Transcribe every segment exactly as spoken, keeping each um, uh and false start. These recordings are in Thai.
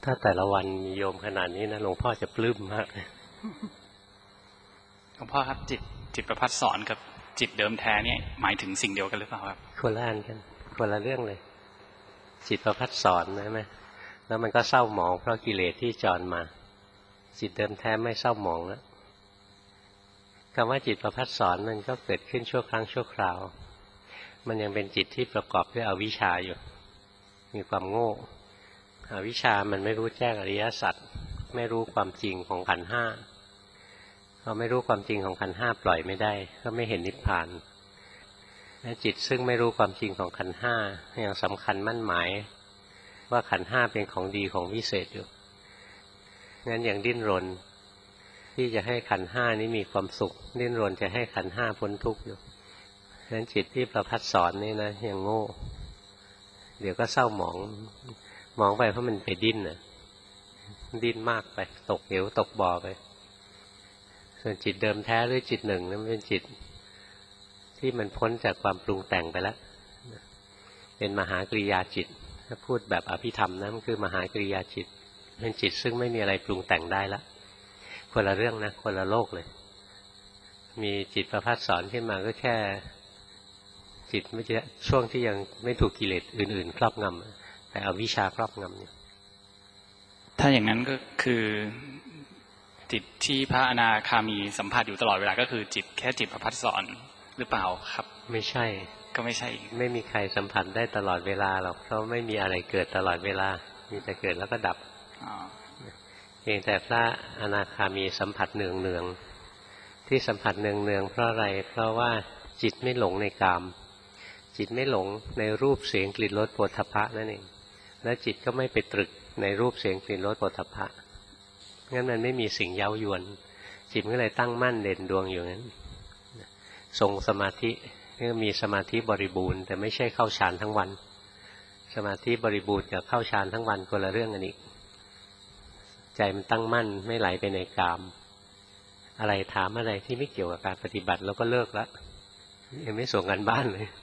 ถ้าแต่ละวันมีโยมขนาดนี้นะหลวงพ่อจะปลื้มมากหลวงพ่อครับจิตจิตประภัสสอนกับจิตเดิมแท้เนี่ยหมายถึงสิ่งเดียวกันหรือเปล่าครับคนละอันกันคนละเรื่องเลยจิตประภัสสอนนะไหมแล้วมันก็เศร้าหมองเพราะกิเลสที่จรมาจิตเดิมแท้ไม่เศร้าหมองแล้วคำว่าจิตประภัสสอนมันก็เกิดขึ้นชั่วครั้งชั่วคราวมันยังเป็นจิตที่ประกอบด้วยอวิชชาอยู่มีความโง่อวิชชามันไม่รู้แจ้งอริยสัจไม่รู้ความจริงของขันธ์ห้าพอไม่รู้ความจริงของขันธ์ห้าปล่อยไม่ได้ก็ไม่เห็นนิพพานและจิตซึ่งไม่รู้ความจริงของขันธ์ห้ายังสำคัญมั่นหมายว่าขันธ์ห้าเป็นของดีของวิเศษอยู่งั้นอย่างดิ้นรนที่จะให้ขันธ์ห้านี้มีความสุขดิ้นรนจะให้ขันธ์ห้าพ้นทุกข์อยู่งั้นจิตที่ประภัสสอนนี่นะยังโง่เดี๋ยวก็เศร้าหมองหมองไปเพราะมันไปดิ้นน่ะดิ้นมากไปตกเหวตกบ่อไปส่วนจิตเดิมแท้หรือจิตหนึ่งนั้นเป็นจิตที่มันพ้นจากความปรุงแต่งไปแล้วเป็นมหากริยาจิตถ้าพูดแบบอภิธรรมนะมันคือมหากริยาจิตเป็นจิตซึ่งไม่มีอะไรปรุงแต่งได้แล้วคนละเรื่องนะคนละโลกเลยมีจิตประภัสสอนขึ้นมาก็แค่จิตไม่ใช่ช่วงที่ยังไม่ถูกกิเลสอื่นๆครอบงำแต่เอาวิชาครอบงำเนี่ยถ้าอย่างนั้นก็คือจิตที่พระอนาคามีสัมผัสอยู่ตลอดเวลาก็คือจิตแค่จิตประภัสสอนหรือเปล่าครับไม่ใช่ก็ไม่ใช่ไม่มีใครสัมผัสได้ตลอดเวลาหรอกเพราะไม่มีอะไรเกิดตลอดเวลามีแต่เกิดแล้วก็ดับเพียงแต่พระอนาคามีสัมผัสเนืองเนืองที่สัมผัสเนืองเนืองเพราะอะไรเพราะว่าจิตไม่หลงในกามจิตไม่หลงในรูปเสียงกลิ่นรสโผฏฐัพพะนั่นเองแล้วจิตก็ไม่ไปตรึกในรูปเสียงกลิ่นรสโผฏฐัพพะงั้นมันไม่มีสิ่งเย้ายวนจิตก็เลยตั้งมั่นเด่นดวงอยู่นั้นทรงสมาธิก็มีสมาธิบริบูรณ์แต่ไม่ใช่เข้าฌานทั้งวันสมาธิบริบูรณ์กับเข้าฌานทั้งวันคนละเรื่องกันอีกใจมันตั้งมั่นไม่ไหลไปในกามอะไรถามอะไรที่ไม่เกี่ยวกับการปฏิบัติแล้วก็เลิกแล้วยังไม่ส่งกันบ้านเลย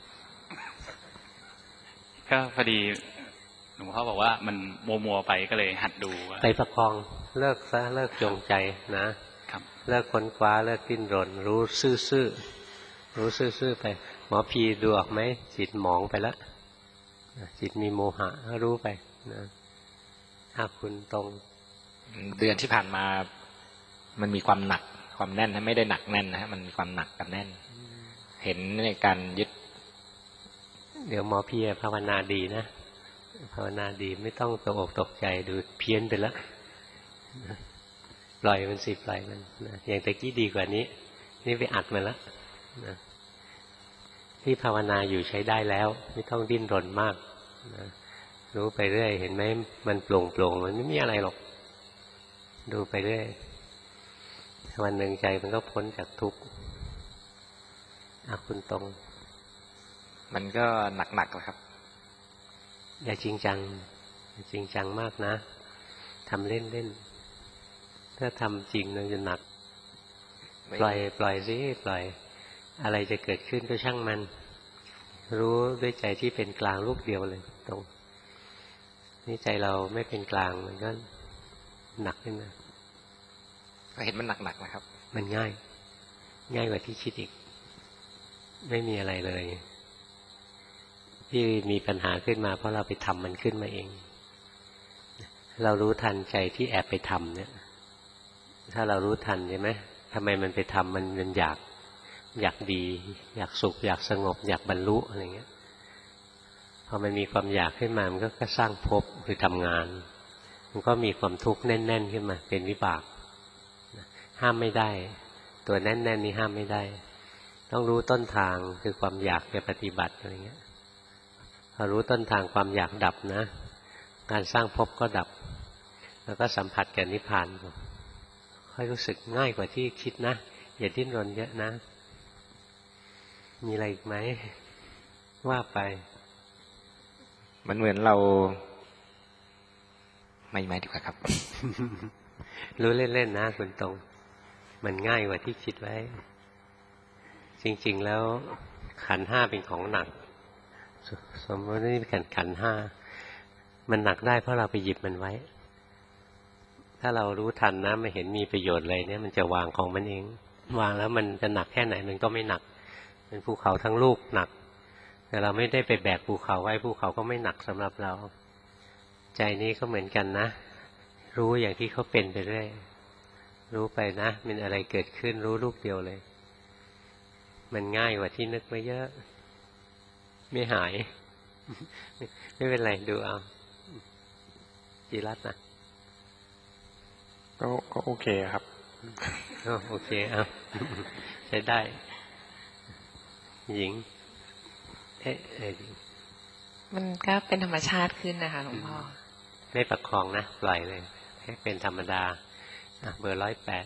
ก็พอดีหลวงพ่อบอกว่ามันมัวมัวไปก็เลยหัดดูไปประคองเลิกซะเลิกจงใจนะเลิกค้นคว้าเลิกดิ้นรนรู้ซื่อๆรู้ซื่อๆไปหมอพีดูออกไหมจิตหมองไปแล้วจิตมีโมหะรู้ไปนะถ้าคุณตรงเดือนที่ผ่านมามันมีความหนักความแน่นไม่ได้หนักแน่นนะฮะมันมีความหนักกับแน่นเห็นในการยึดเดี๋ยวหมอพีภาวนาดีนะภาวนาดีไม่ต้องตกอกตกใจดูเพี้ยนไปแล้วปล่อยมันสิปล่อยมันนะอย่างตะกี้ดีกว่านี้นี่ไปอัดมันแล้วนะที่ภาวนาอยู่ใช้ได้แล้วไม่ต้องดิ้นรนมากนะรู้ไปเรื่อยเห็นไหมมันโปร่งโปร่งมันไม่มีอะไรหรอกดูไปเรื่อยวันหนึ่งใจมันก็พ้นจากทุกข์อาคุณตรงมันก็หนักๆนะครับอย่าจริงจังอย่าจริงจังมากนะทำเล่นๆถ้าทำจริงมันจะหนักปล่อยปล่อยสิปล่อยอะไรจะเกิดขึ้นก็ช่างมันรู้ด้วยใจที่เป็นกลางลูกเดียวเลยตรงนี่ใจเราไม่เป็นกลางมันก็หนักขึ้นมาก็เห็นมันหนักๆนะครับมันง่ายง่ายกว่าที่คิดอีกไม่มีอะไรเลยที่มีปัญหาขึ้นมาเพราะเราไปทำมันขึ้นมาเองเรารู้ทันใจที่แอบไปทำเนี่ยถ้าเรารู้ทันใช่ไหมทำไมมันไปทำมันมันอยากอยากดีอยากสุขอยากสงบอยากบรรลุอะไรเงี้ยพอมันมีความอยากขึ้นมามันก็สร้างภพคือทำงานมันก็มีความทุกข์แน่นๆขึ้นมาเป็นวิบากห้ามไม่ได้ตัวแน่นๆนี้ห้ามไม่ได้ต้องรู้ต้นทางคือความอยากจะปฏิบัติอะไรเงี้ยพอรู้ต้นทางความอยากดับนะการสร้างภพก็ดับแล้วก็สัมผัสกับนิพพานค่อยรู้สึกง่ายกว่าที่คิดนะอย่าดิ้นรนเยอะนะมีอะไรอีกไหมว่าไปมันเหมือนเราไม่ไม่ดีกว่าครับรู้เล่นๆนะคุณตรงมันง่ายกว่าที่คิดไว้จริงๆแล้วขันธ์ห้าเป็นของหนักสมมตินี่เป็นขันธ์ห้ามันหนักได้เพราะเราไปหยิบมันไว้ถ้าเรารู้ทันนะไม่เห็นมีประโยชน์เลยเนี่ยมันจะวางของมันเองวางแล้วมันจะหนักแค่ไหนมันก็ไม่หนักเป็นภูเขาทั้งลูกหนักแต่เราไม่ได้ไปแบกภูเขาไว้ภูเขาก็ไม่หนักสำหรับเราใจนี้ก็เหมือนกันนะรู้อย่างที่เขาเป็นไปเรื่อยรู้ไปนะมันอะไรเกิดขึ้นรู้ลูกเดียวเลยมันง่ายกว่าที่นึกไว้เยอะไม่หายไม่เป็นไรดูเอาจีรัตน์นะก็ก็โอเคครับโอเคเอาใช้ได้หญิงเอ๊ะมันก็เป็นธรรมชาติขึ้นนะคะหลวงพ่อไม่ประคองนะปล่อยเลยให้เป็นธรรมดาเบอร์ร้อยแปด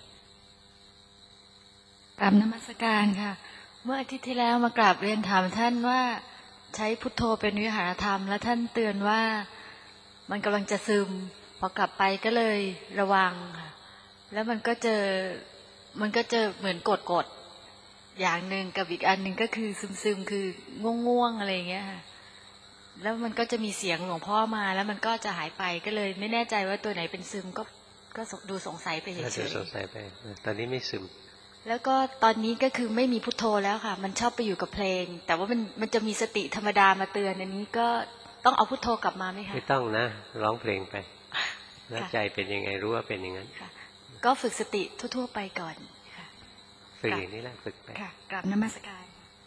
กราบนมัสการค่ะเมื่ออาทิตย์ที่แล้วมากราบเรียนถามท่านว่าใช้พุทโธเป็นวิหารธรรมแล้วท่านเตือนว่ามันกำลังจะซึมพอกลับไปก็เลยระวังค่ะแล้วมันก็เจอมันก็เจอเหมือนกดกดอย่างหนึ่งกับอีกอันหนึ่งก็คือซึมซึมคือง่วงๆอะไรอย่างเงี้ยค่ะแล้วมันก็จะมีเสียงหลวงพ่อมาแล้วมันก็จะหายไปก็เลยไม่แน่ใจว่าตัวไหนเป็นซึมก็ก็ดูสงสัยไปเฉยๆสงสัยไปตอนนี้ไม่ซึมแล้วก็ตอนนี้ก็คือไม่มีพุทโธแล้วค่ะมันชอบไปอยู่กับเพลงแต่ว่ามันมันจะมีสติธรรมดามาเตือนอันนี้ก็ต้องเอาพุทโธกลับมาไหมคะไม่ต้องนะร้องเพลงไปแล้วใจเป็นยังไงรู้ว่าเป็นอย่างนั้นก็ฝึกสติทั่วๆไปก่อนค่ะฝึกอย่างนี้แหละฝึกไปค่ะกราบนมัสการ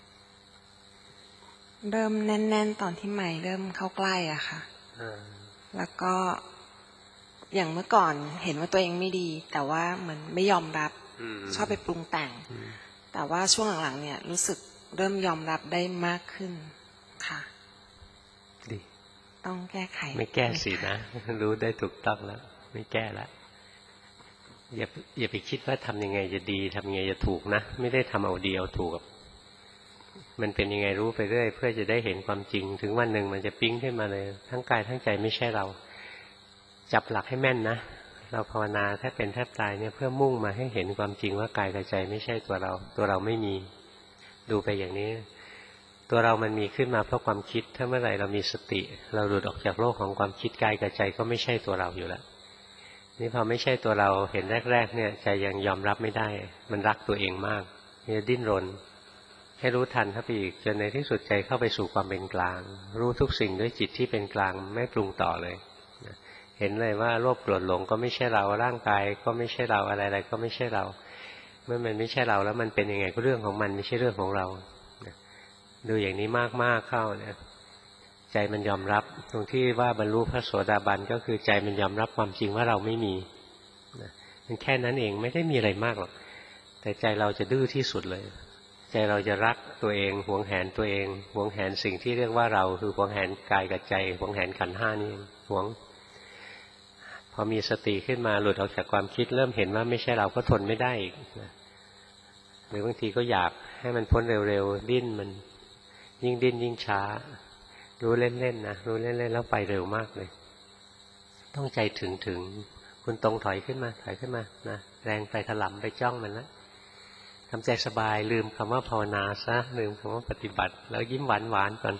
เริ่มแน่นๆตอนที่ใหม่เริ่มเข้าใกล้อ่ะค่ะแล้วก็อย่างเมื่อก่อนเห็นว่าตัวเองไม่ดีแต่ว่าเหมือนไม่ยอมรับชอบไปปรุงแต่งแต่ว่าช่วงหลังๆเนี่ยรู้สึกเริ่มยอมรับได้มากขึ้นค่ะดีต้องแก้ไขไม่แก้สินะรู้ได้ถูกต้องแล้วไม่แก้แล้วอย่าอย่าไปคิดว่าทำยังไงจะดีทำยังไงจะถูกนะไม่ได้ทำเอาดีเอาถูกมันเป็นยังไงรู้ไปเรื่อยเพื่อจะได้เห็นความจริงถึงวันหนึ่งมันจะปิ๊งขึ้นมาเลยทั้งกายทั้งใจไม่ใช่เราจับหลักให้แม่นนะเราภาวนาแทบเป็นแทบตายเนี่ยเพื่อมุ่งมาให้เห็นความจริงว่ากายกับใจไม่ใช่ตัวเราตัวเราไม่มีดูไปอย่างนี้ตัวเรามันมีขึ้นมาเพราะความคิดถ้าเมื่อไหร่เรามีสติเราหลุดออกจากโลกของความคิดกายกับใจก็ไม่ใช่ตัวเราอยู่แล้วนี่พอไม่ใช่ตัวเราเห็นแรกๆเนี่ยใจยังยอมรับไม่ได้มันรักตัวเองมากเนี่ยดิ้นรนให้รู้ทันเข้าไปอีกจนในที่สุดใจเข้าไปสู่ความเป็นกลางรู้ทุกสิ่งด้วยจิตที่เป็นกลางไม่ปรุงต่อเลยเห็นเลยว่าโลภโกรธหลงก็ไม่ใช่เราร่างกายก็ไม่ใช่เราอะไรๆก็ไม่ใช่เราเมื่อมันไม่ใช่เราแล้วมันเป็นยังไงก็เรื่องของมันไม่ใช่เรื่องของเราดูอย่างนี้มากๆเข้าเนี่ยใจมันยอมรับตรงที่ว่าบรรลุพระโสดาบันก็คือใจมันยอมรับความจริงว่าเราไม่มีมันแค่นั้นเองไม่ได้มีอะไรมากหรอกแต่ใจเราจะดื้อที่สุดเลยใจเราจะรักตัวเองหวงแหนตัวเองหวงแหนสิ่งที่เรียกว่าเราคือหวงแหนกายกับใจหวงแหนขันธ์ห้านี่หวงพอมีสติขึ้นมาหลุดออกจากความคิดเริ่มเห็นว่าไม่ใช่เราก็ทนไม่ได้อีกหรือบางทีก็อยากให้มันพ้นเร็วๆดิ้นมันยิ่งดิ้นยิ่งช้ารู้เล่นๆนะรู้เล่นๆแล้วไปเร็วมากเลยต้องใจถึงถึงคุณตรงถอยขึ้นมาถอยขึ้นมานะแรงไปถลำไปจ้องมันแล้วทำใจสบายลืมคำว่าภาวนาซะลืมคำว่าปฏิบัติแล้วยิ้มหวานหวานก่อน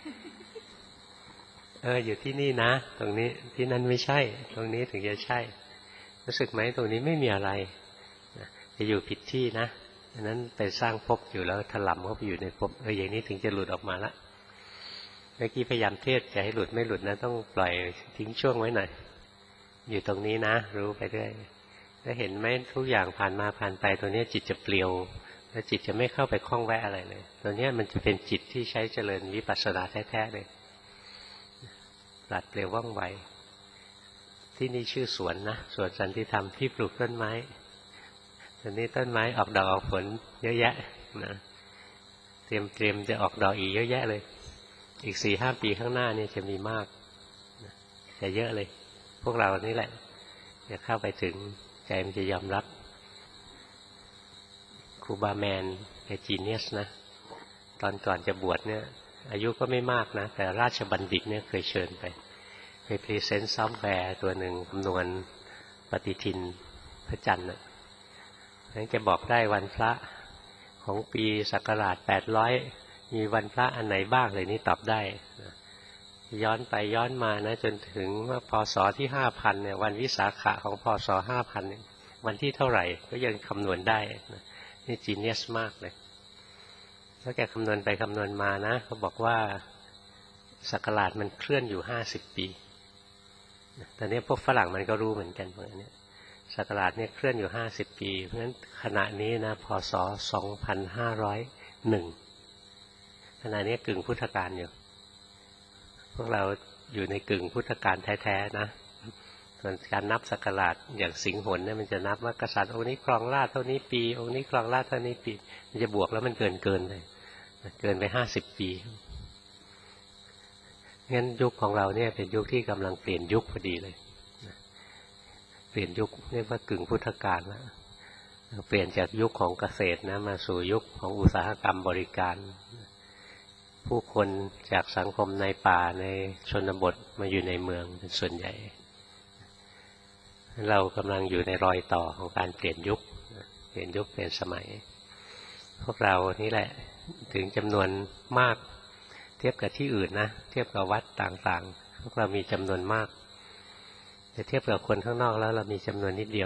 เอออยู่ที่นี่นะตรงนี้ที่นั่นไม่ใช่ตรงนี้ถึงจะใช่รู้สึกไหมตรงนี้ไม่มีอะไรจะอยู่ผิดที่นะอันนั้นไปสร้างภพอยู่แล้วถลำเข้าไปอยู่ในภพเอออย่างนี้ถึงจะหลุดออกมาละเมื่อกี้พยายามเทศจะให้หลุดไม่หลุดนะต้องปล่อยทิ้งช่วงไว้หน่อยอยู่ตรงนี้นะรู้ไปเรื่อยแล้วเห็นไหมทุกอย่างผ่านมาผ่านไปตัวนี้จิตจะเปลี่ยวแล้วจิตจะไม่เข้าไปคล้องแวะอะไรเลยตัวนี้มันจะเป็นจิตที่ใช้เจริญวิปัสสนาแท้ๆเลยปลัดเปลี่ยวว่องไวที่นี่ชื่อสวนนะสวนสันติธรรมที่ปลูกต้นไม้ตอนนี้ต้นไม้ออกดอกออกผลเยอะแยะนะเตรียมเตรียมจะออกดอกอีกเยอะแยะเลยอีกสี่ห้าปีข้างหน้านี่จะมีมากจะเยอะเลยพวกเรานี่แหละจะเข้าไปถึงใจมันจะยอมรับครูบาแมนแกจีเนียสนะตอนก่อนจะบวชเนี่ยอายุก็ไม่มากนะแต่ราชบัณฑิตเนี่ยเคยเชิญไปไปพรีเซนต์ซอฟต์แวร์ตัวหนึ่งคำนวณปฏิทินพระจันทร์น่ะนั้นแกบอกได้วันพระของปีศักราชแปดร้อยมีวันพระอันไหนบ้างเลยนี่ตอบได้ย้อนไปย้อนมานะจนถึงว่าพศที่ห้าพันเนี่ยวันวิสาขะของพศห้าพันเนี่ยวันที่เท่าไหร่ก็ยังคำนวณได้นะนี่จีเนียสมากเลยแล้วแกคำนวณไปคำนวณมานะเขาบอกว่าศักราชมันเคลื่อนอยู่ห้าสิบปีตอนนี้พวกฝรั่งมันก็รู้เหมือนกันพวกนี้ศักราชเนี่ยเคลื่อนอยู่ห้าสิบปีเพราะฉะนั้นขณะนี้นะพศสองพันห้าร้อยหนึ่งขณะนี้กึ่งพุทธกาลอยู่พวกเราอยู่ในกึ่งพุทธกาลแท้ๆนะส่วนการนับศักราชอย่างสิงหนเนี่ยมันจะนับว่ากษัตริย์องค์นี้ครองราชย์เท่านี้ปีองค์นี้ครองราชย์เท่านี้ปีมันจะบวกแล้วมันเกินเกินเลยเกินไปห้าสิบปีงั้นยุคของเราเนี่ยเป็นยุคที่กำลังเปลี่ยนยุคพอดีเลยเปลี่ยนยุคเรียกว่ากึ่งพุทธกาลแล้วเปลี่ยนจากยุคของเกษตรนะมาสู่ยุคของอุตสาหกรรมบริการผู้คนจากสังคมในป่าในชนบทมาอยู่ในเมืองเป็นส่วนใหญ่เรากำลังอยู่ในรอยต่อของการเปลี่ยนยุคเปลี่ยนยุคเปลี่ยนสมัยพวกเรานี่แหละถึงจำนวนมากเทียบกับที่อื่นนะเทียบกับวัดต่างๆพวกเรามีจำนวนมากแต่เทียบกับคนข้างนอกแล้วเรามีจำนวนนิดเดียว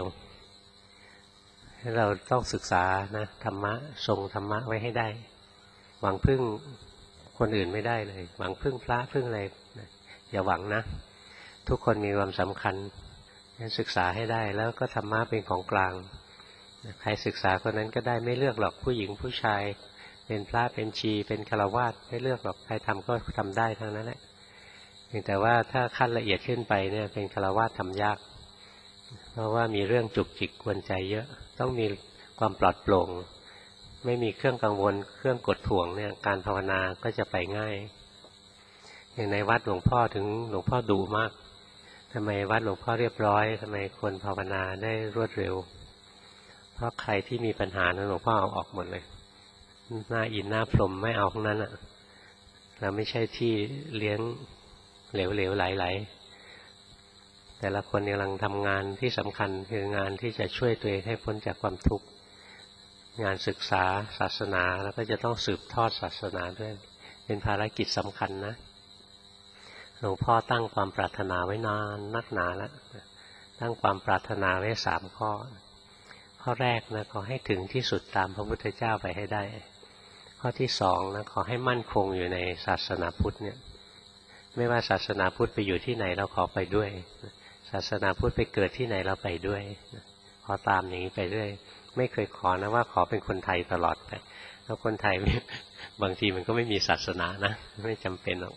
เราต้องศึกษานะธรรมะทรงธรรมะไว้ให้ได้หวังพึ่งคนอื่นไม่ได้เลยหวังพึ่งพระพึ่งอะไรอย่าหวังนะทุกคนมีความสำคัญงั้นศึกษาให้ได้แล้วก็ธรรมะเป็นของกลางใครศึกษาคนนั้นก็ได้ไม่เลือกหรอกผู้หญิงผู้ชายเป็นพระเป็นชีเป็นฆราวาสไม่เลือกหรอกใครทำก็ทำได้ทั้งนั้นแหละเพียงแต่ว่าถ้าขั้นละเอียดขึ้นไปเนี่ยเป็นฆราวาสทำยากเพราะว่ามีเรื่องจุกจิกกวนใจเยอะต้องมีความปลอดโปร่งไม่มีเครื่องกังวลเครื่องกดถ่วงเนี่ยการภาวนาก็จะไปง่ายอย่างในวัดหลวงพ่อถึงหลวงพ่อดุมากทำไมวัดหลวงพ่อเรียบร้อยทำไมคนภาวนาได้รวดเร็วเพราะใครที่มีปัญหานั้นหลวงพ่อเอาออกหมดเลยหน้าอินหน้าพรหมไม่เอาทั้งนั้นอ่ะเราไม่ใช่ที่เลี้ยงเหลวๆไหลๆแต่ละคนกำลังทำงานที่สำคัญคืองานที่จะช่วยตัวเองให้พ้นจากความทุกข์งานศึกษาศาสนาแล้วก็จะต้องสืบทอดศาสนาด้วยเป็นภารกิจสำคัญนะหลวงพ่อตั้งความปรารถนาไว้นานนักหนาแล้วตั้งความปรารถนาไว้สามข้อข้อแรกนะขอให้ถึงที่สุดตามพระพุทธเจ้าไปให้ได้ข้อที่สองนะขอให้มั่นคงอยู่ในศาสนาพุทธเนี่ยไม่ว่าศาสนาพุทธไปอยู่ที่ไหนเราขอไปด้วยศาสนาพุทธไปเกิดที่ไหนเราไปด้วยขอตามอย่างนี้ไปด้วยไม่เคยขอนะว่าขอเป็นคนไทยตลอดไปแล้วคนไทยบางทีมันก็ไม่มีศาสนานะไม่จำเป็นหรอก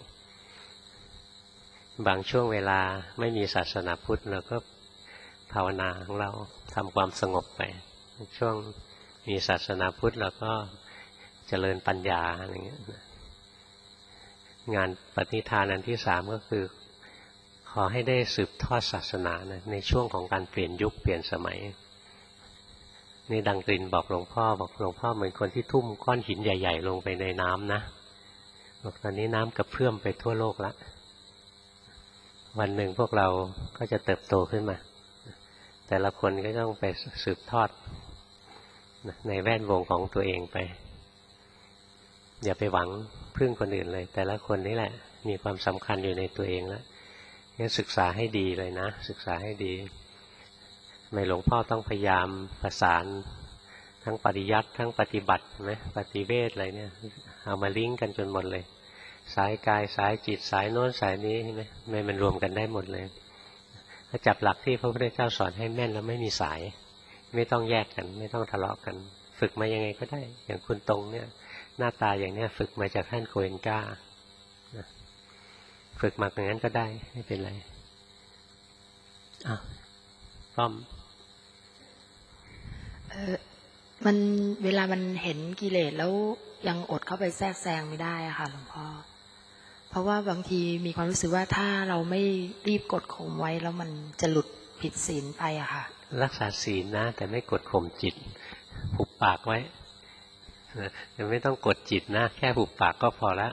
บางช่วงเวลาไม่มีศาสนาพุทธเราก็ภาวนาของเราทำความสงบไปช่วงมีศาสนาพุทธเราก็เจริญปัญญาอะไรเงี้ยงานปฏิทานอันที่สามก็คือขอให้ได้สืบทอดศาสนานะในช่วงของการเปลี่ยนยุคเปลี่ยนสมัยนี่ดังกลิ่นบอกหลวงพ่อบอกหลวงพ่อเหมือนคนที่ทุ่มก้อนหินใหญ่ๆลงไปในน้ำนะบอกตอนนี้น้ำกระเพื่อมไปทั่วโลกแล้ววันหนึ่งพวกเราก็จะเติบโตขึ้นมาแต่ละคนก็ต้องไปสืบทอดในแวดวงของตัวเองไปอย่าไปหวังพึ่งคนอื่นเลยแต่ละคนนี่แหละมีความสำคัญอยู่ในตัวเองแล้วงั้นศึกษาให้ดีเลยนะศึกษาให้ดีไม่หลวงพ่อต้องพยายามประสานทั้งปริยัติทั้งปฏิบัติไหมปฏิเวทอะไรเนี่ยเอามาลิงก์กันจนหมดเลยสายกายสายจิตสายโน้นสายนี้ใช่ไหมไม่มันรวมกันได้หมดเลยถ้าจับหลักที่พระพุทธเจ้าสอนให้แม่นแล้วไม่มีสายไม่ต้องแยกกันไม่ต้องทะเลาะกันฝึกมายังไงก็ได้อย่างคุณตรงเนี่ยหน้าตาอย่างเนี้ยฝึกมาจากท่านโกเอนก้าฝึกมาอย่างนั้นก็ได้ไม่เป็นไรอ้าวป้อมเออมันเวลามันเห็นกิเลสแล้วยังอดเข้าไปแทรกแซงไม่ได้อะค่ะหลวงพ่อเพราะว่าบางทีมีความรู้สึกว่าถ้าเราไม่รีบกดข่มไว้แล้วมันจะหลุดผิดศีลไปอะค่ะรักษาศีลนะแต่ไม่กดข่มจิตหุบปากไว้แต่ไม่ต้องกดจิตนะแค่หุบปากก็พอแล้ว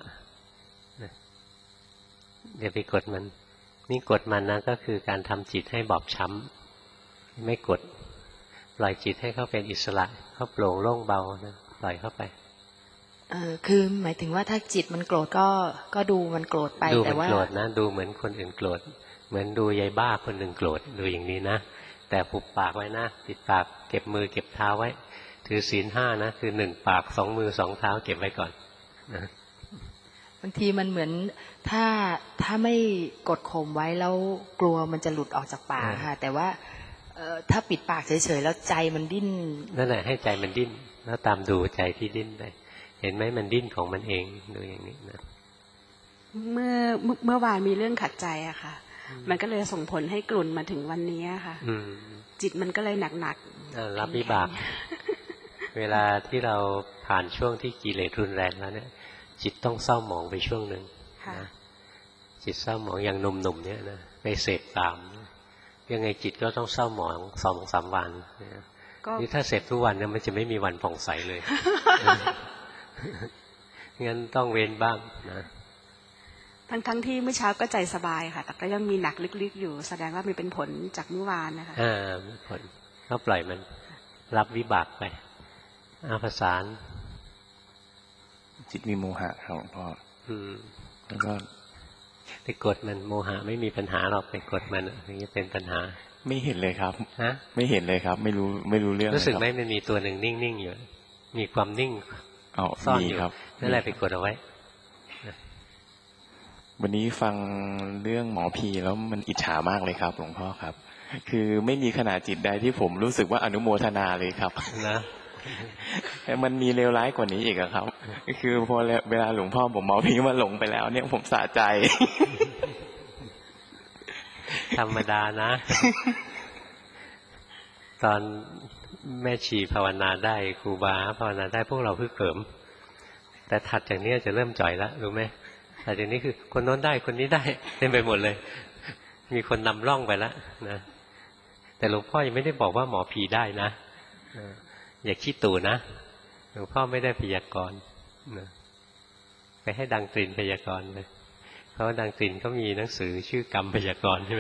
อย่าไปกดมันนี่กดมันนะก็คือการทำจิตให้บอบช้ำไม่กดปล่อยจิตให้เขาเป็นอิสระเขาโปร่งโล่งเบานะปล่อยเข้าไปเออคือหมายถึงว่าถ้าจิตมันโกรธก็ก็ดูมันโกรธไปแต่ว่าดูมันโกรธนะดูเหมือนคนอื่นโกรธเหมือนดูยายบ้าคนหนึ่งโกรธดูอย่างนี้นะแต่ปุบปากไว้นะปิดปากเก็บมือเก็บเท้าไว้ถือศีลห้านะคือหนึ่งปากสองมือสองเท้าเก็บไว้ก่อนนะบางทีมันเหมือนถ้าถ้าไม่กดข่มไว้แล้วกลัวมันจะหลุดออกจากปากค่ะแต่ว่าถ้าปิดปากเฉยๆแล้วใจมันดิ้นนั่นแหละให้ใจมันดิ้นแล้วตามดูใจที่ดิ้นไปเห็นไหมมันดิ้นของมันเองดูอย่างนี้นะเมื่อเมื่อวานมีเรื่องขัดใจอะค่ะมันก็เลยส่งผลให้กลุ่นมาถึงวันนี้ค่ะจิตมันก็เลยหนักๆรับวิบากเวลาที่เราผ่านช่วงที่กิเลสรุนแรงแล้วเนี่ยจิตต้องเศร้าหมองไปช่วงหนึ่งนะจิตเศร้าหมองอย่างหนุ่มๆเนี่ยนะไปเสพตามยังไงจิตก็ต้องเศร้าหมองสองสามวันนี่ถ้าเสพทุกวันเนี่ยมันจะไม่มีวันผ่องใสเลยงั้นต้องเว้นบ้างนะทั้งทั้งที่เมื่อเช้าก็ใจสบายค่ะแต่ก็ยังมีหนักลึกๆอยู่แสดงว่ามีเป็นผลจากเมื่อวานนะคะอ่ามีผลก็ปล่อยมันรับวิบากไปอาภาษานจิตมีโมหะครับหลวงพ่ออืมแล้วก็ไปกดมันโมหะไม่มีปัญหาหรอกไปกดมันอย่างนี้เป็นปัญหาไม่เห็นเลยครับฮะไม่เห็นเลยครับไม่รู้ไม่รู้เรื่องรู้สึกไหมมันมีตัวหนึ่งนิ่งๆอยู่มีความนิ่งซ่อนอยู่นั่นแหละไปกดเอาไว้วันนี้ฟังเรื่องหมอพีแล้วมันอิจฉามากเลยครับหลวงพ่อครับคือไม่มีขณะจิตใดที่ผมรู้สึกว่าอนุโมทนาเลยครับนะแต่มันมีเลวร้ายกว่านี้อีกครับคือพอเวลาหลวงพ่อผมหมอพีมาหลงไปแล้วเนี่ยผมสะใจธรรมดานะตอนแม่ชีภาวนาได้ครูบาภาวนาได้พวกเราเพิ่งเขิมแต่ถัดจากนี้จะเริ่มจ่อยแล้วรู้ไหมถัดจากนี้คือคนโน้นได้คนนี้ได้เต็มไปหมดเลยมีคนนำร่องไปแล้วนะแต่หลวงพ่อยังไม่ได้บอกว่าหมอผีได้นะอย่าขี้ตู่นะหลวงพ่อไม่ได้พยากรณ์นะไปให้ดังตรินพยากรณ์เลยเพราะดังตรินเขามีหนังสือชื่อกรรมพยากรณ์ใช่ไหม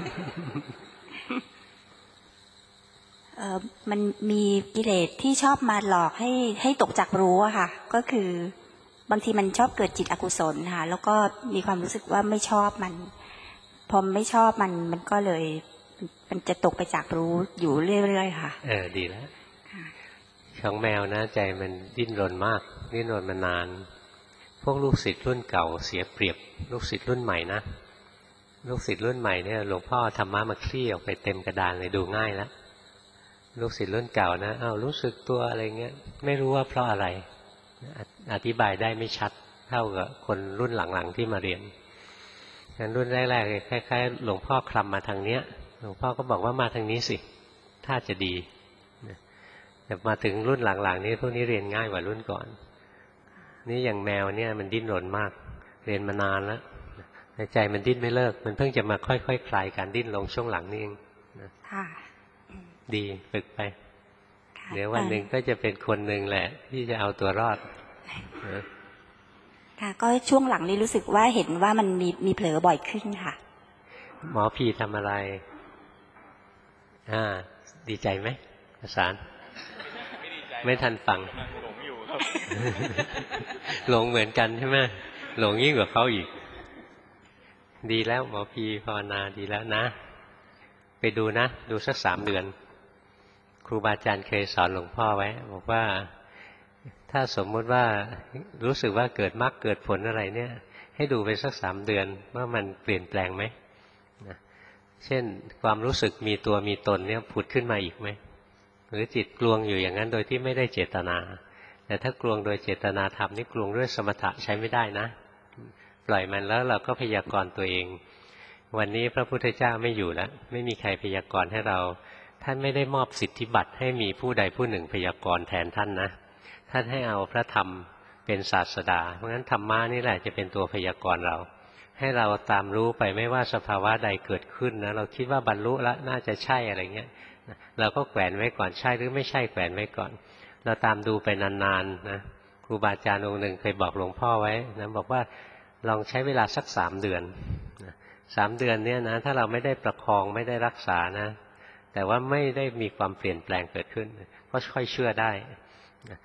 เอ่อมันมีกิเลสที่ชอบมาหลอกให้ให้ตกจากรู้อะค่ะก็คือบางทีมันชอบเกิดจิตอกุศลค่ะแล้วก็มีความรู้สึกว่าไม่ชอบมันพอไม่ชอบมันมันก็เลยมันจะตกไปจากรู้อยู่เรื่อยๆค่ะเออดีแล้วของแมวนะใจมันดิ้นรนมากดิ้นรนมานานพวกลูกศิษย์รุ่นเก่าเสียเปรียบลูกศิษย์รุ่นใหม่นะลูกศิษย์รุ่นใหม่เนี่ยหลวงพ่อธรรมะมาคลี่ออกไปเต็มกระดานเลยดูง่ายแล้วลูกศิษย์รุ่นเก่านะอ้าวรู้สึกตัวอะไรเงี้ยไม่รู้ว่าเพราะอะไรอธิบายได้ไม่ชัดเท่ากับคนรุ่นหลังๆที่มาเรียนงั้นรุ่นแรกๆคล้ายๆหลวงพ่อคลำมาทางเนี้ยหลวงพ่อก็บอกว่ามาทางนี้สิถ้าจะดีแต่มาถึงรุ่นหลังๆนี้พวกนี้เรียนง่ายกว่ารุ่นก่อนนี่อย่างแมวเนี่ยมันดิ้นรนมากเรียนมานานแล้วใจมันดิ้นไม่เลิกมันเพิ่งจะมาค่อยๆ ค, คลายการดิ้นลงช่วงหลังนี่เองค่ะดีฝึกไปเดี๋ยววันหนึ่งก็จะเป็นคนหนึ่งแหละที่จะเอาตัวรอดค่ะก็ช่วงหลังนี้รู้สึกว่าเห็นว่ามันมีมีเผลอบ่อยขึ้นค่ะหมอพีทำอะไรอ่าดีใจไหมอาจารย์ไม่ดีใจไม่ทันฟังหลงอยู่ครับหลงเหมือนกันใช่ไหมหลงยิ่งกว่าเขาอีกดีแล้วหมอพีภาวนาดีแล้วนะไปดูนะดูสักสามเดือนครูบาอาจารย์เคยสอนหลวงพ่อไว้บอกว่าถ้าสมมุติว่ารู้สึกว่าเกิดมรรคเกิดผลอะไรเนี่ยให้ดูไปสักสามเดือนว่ามันเปลี่ยนแปลงไหมนะเช่นความรู้สึกมีตัวมีตนเนี่ยผุดขึ้นมาอีกไหมหรือจิตกลวงอยู่อย่างนั้นโดยที่ไม่ได้เจตนาแต่ถ้ากลวงโดยเจตนาธรรมนี่กลวงด้วยสมถะใช้ไม่ได้นะปล่อยมันแล้วเราก็พยากรณ์ตัวเองวันนี้พระพุทธเจ้าไม่อยู่แล้วไม่มีใครพยากรณ์ให้เราท่านไม่ได้มอบสิทธิบัตรให้มีผู้ใดผู้หนึ่งพยากรณ์แทนท่านนะท่านให้เอาพระธรรมเป็นศาสดาเพราะฉะนั้นธรรมะนี่แหละจะเป็นตัวพยากรณ์เราให้เราตามรู้ไปไม่ว่าสภาวะใดเกิดขึ้นนะเราคิดว่าบรรลุแล้วน่าจะใช่อะไรเงี้ยเราก็แขวนไว้ก่อนใช่หรือไม่ใช่แขวนไว้ก่อนเราตามดูไปนานๆนะครูบาอาจารย์องค์หนึ่งเคยบอกหลวงพ่อไว้นะบอกว่าลองใช้เวลาสักสามเดือนสามเดือนเนี่ยนะถ้าเราไม่ได้ประคองไม่ได้รักษานะแต่ว่าไม่ได้มีความเปลี่ยนแปลงเกิดขึ้นก็ค่อยเชื่อได้ถ้า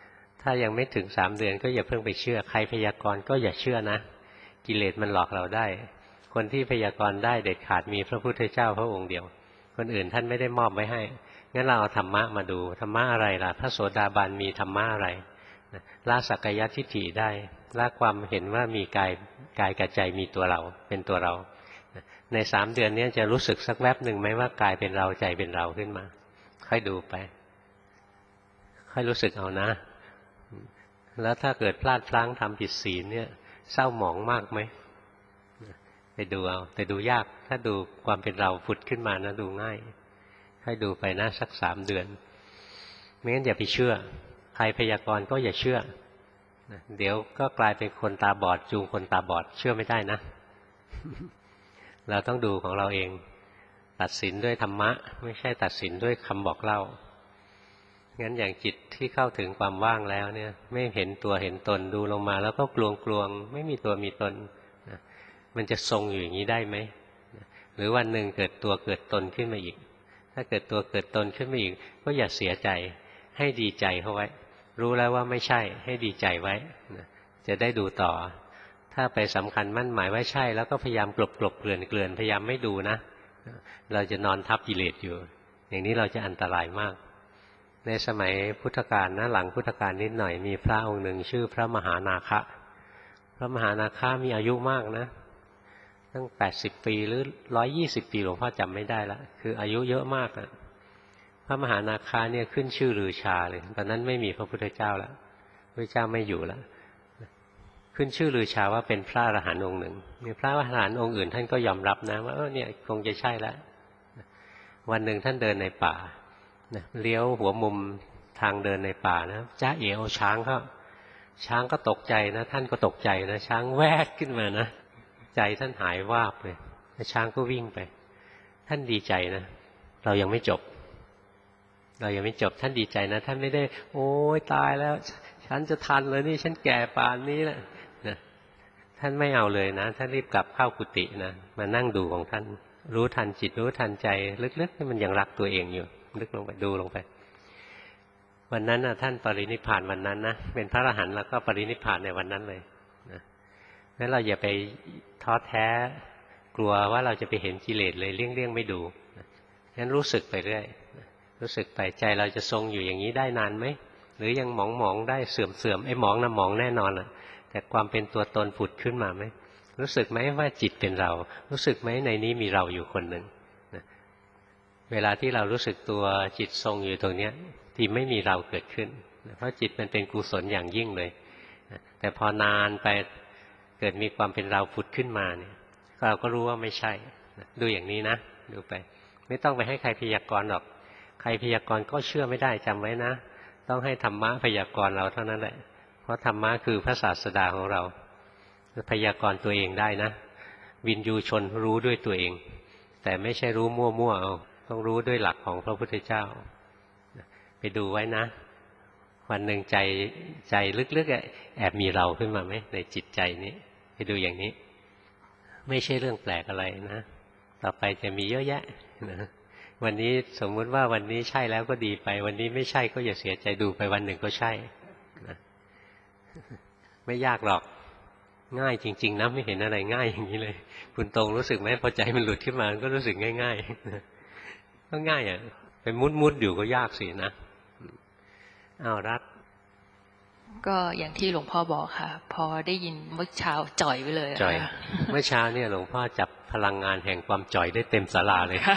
ถ้ายังไม่ถึงสามเดือนก็อย่าเพิ่งไปเชื่อใครพยากรณ์ก็อย่าเชื่อนะกิเลสมันหลอกเราได้คนที่พยากรณ์ได้เด็ดขาดมีพระพุทธเจ้าพระองค์เดียวคนอื่นท่านไม่ได้มอบไว้ให้งั้นเราเอาธรรมะมาดูธรรมะอะไรล่ะพระโสดาบันมีธรรมะอะไรละสักกายทิฏฐิได้ละความเห็นว่ามีกายกายกับใจมีตัวเราเป็นตัวเราในสามเดือนนี้จะรู้สึกสักแวบหนึ่งไหมว่ากายเป็นเราใจเป็นเราขึ้นมาค่อยดูไปค่อยรู้สึกเอานะแล้วถ้าเกิดพลาดพลั้งทำผิดศีลเนี่ยเศร้าหมองมากไหมไปดูเอาแต่ดูยากถ้าดูความเป็นเราผุดขึ้นมานะดูง่ายให้ดูไปนะสักสามเดือนไม่งั้นอย่าไปเชื่อใครพยากรณ์ก็อย่าเชื่อเดี๋ยวก็กลายเป็นคนตาบอดจูงคนตาบอดเชื่อไม่ได้นะ เราต้องดูของเราเองตัดสินด้วยธรรมะไม่ใช่ตัดสินด้วยคำบอกเล่างั้นอย่างจิตที่เข้าถึงความว่างแล้วเนี่ยไม่เห็นตัวเห็นตนดูลงมาแล้วก็กลวงกลวงไม่มีตัวมีตนมันจะทรงอยู่อย่างนี้ได้ไหมหรือวันหนึ่งเกิดตัวเกิดตนขึ้นมาอีกถ้าเกิดตัวเกิดตนขึ้นมาอีกก็อย่าเสียใจให้ดีใจเข้าไว้รู้แล้วว่าไม่ใช่ให้ดีใจไว้จะได้ดูต่อถ้าไปสำคัญมั่นหมายว่าใช่แล้วก็พยายามกลบกลบเกลื่อนเกลื่อนพยายามไม่ดูนะเราจะนอนทับกิเลสอยู่อย่างนี้เราจะอันตรายมากในสมัยพุทธกาลนะหลังพุทธกาลนิดหน่อยมีพระองค์หนึ่งชื่อพระมหานาคะพระมหานาคะมีอายุมากนะตั้งแปดสิบปีหรือร้อยยี่สิบปีหลวงพ่อจำไม่ได้ละคืออายุเยอะมากนะพระมหานาคะเนี่ยขึ้นชื่อลือชาเลยตอนนั้นไม่มีพระพุทธเจ้าแล้วพระเจ้าไม่อยู่แล้วขึ้นชื่อลือชาว่าเป็นพระอรหันต์องค์หนึ่งมีพระอรหันต์องค์อื่นท่านก็ยอมรับนะว่าเออเนี่ยคงจะใช่แล้ววันหนึ่งท่านเดินในป่าเลี้ยวหัวมุมทางเดินในป่านะจ้าเอ๋เอาช้างเขาช้างก็ตกใจนะท่านก็ตกใจนะช้างแวดขึ้นมานะใจท่านหายวาบเลยช้างก็วิ่งไปท่านดีใจนะเรายังไม่จบเรายังไม่จบท่านดีใจนะท่านไม่ได้โอ้ยตายแล้วฉันจะทันเลยนี่ฉันแก่ป่านนี้แหละนะท่านไม่เอาเลยนะท่านรีบกลับเข้ากุฏินะมานั่งดูของท่านรู้ทันจิตรู้ทันใจลึกๆที่มันยังรักตัวเองอยู่ลึกลงไปดูลงไปวันนั้นนะท่านปรินิพพานวันนั้นนะเป็นพระอรหันต์แล้วก็ปรินิพพานในวันนั้นเลยนะงั้นเราอย่าไปท้อแท้กลัวว่าเราจะไปเห็นกิเลสเลยเลี่ยงๆไม่ดูงั้นรู้สึกไปเรื่อยรู้สึกไปใจเราจะทรงอยู่อย่างนี้ได้นานไหมหรือยังหมองๆได้เสื่อมๆไอ้หมองนะหมองแน่นอนแหละแต่ความเป็นตัวตนผุดขึ้นมาไหมรู้สึกไหมว่าจิตเป็นเรารู้สึกไหมในนี้มีเราอยู่คนหนึ่งเวลาที่เรารู้สึกตัวจิตทรงอยู่ตรงนี้ที่ไม่มีเราเกิดขึ้นเพราะจิตมันเป็นกุศลอย่างยิ่งเลยแต่พอนานไปเกิดมีความเป็นเราผุดขึ้นมาเนี่ยเราก็รู้ว่าไม่ใช่ดูอย่างนี้นะดูไปไม่ต้องไปให้ใครพยากรณ์หรอกใครพยากรณ์ก็เชื่อไม่ได้จำไว้นะต้องให้ธรรมะพยากรณ์เราเท่านั้นแหละเพราะธรรมะคือพระศาสดาของเราพยากรณ์ตัวเองได้นะวินยูชนรู้ด้วยตัวเองแต่ไม่ใช่รู้มั่วๆเอาต้องรู้ด้วยหลักของพระพุทธเจ้าไปดูไว้นะวันหนึ่งใจใจลึกๆแอบมีเราขึ้นมาไหมในจิตใจนี้ไปดูอย่างนี้ไม่ใช่เรื่องแปลกอะไรนะต่อไปจะมีเยอะแยะนะวันนี้สมมุติว่าวันนี้ใช่แล้วก็ดีไปวันนี้ไม่ใช่ก็อย่าเสียใจดูไปวันหนึ่งก็ใช่นะไม่ยากหรอกง่ายจริงๆนะไม่เห็นอะไรง่ายอย่างนี้เลยคุณตรงรู้สึกไหมพอใจมันหลุดขึ้นมาก็รู้สึกง่ายๆก็ง่ายอ่ะไปมุดๆอยู่ก็ยากสินะอ้าวรักก็อย่างที่หลวงพ่อบอกค่ะพอได้ยินเมื่อเช้าจ่อยไปเลยจ่อยเมื่อเช้าเนี่ยหลวงพ่อจับพลังงานแห่งความจ่อยได้เต็มศาลาเลย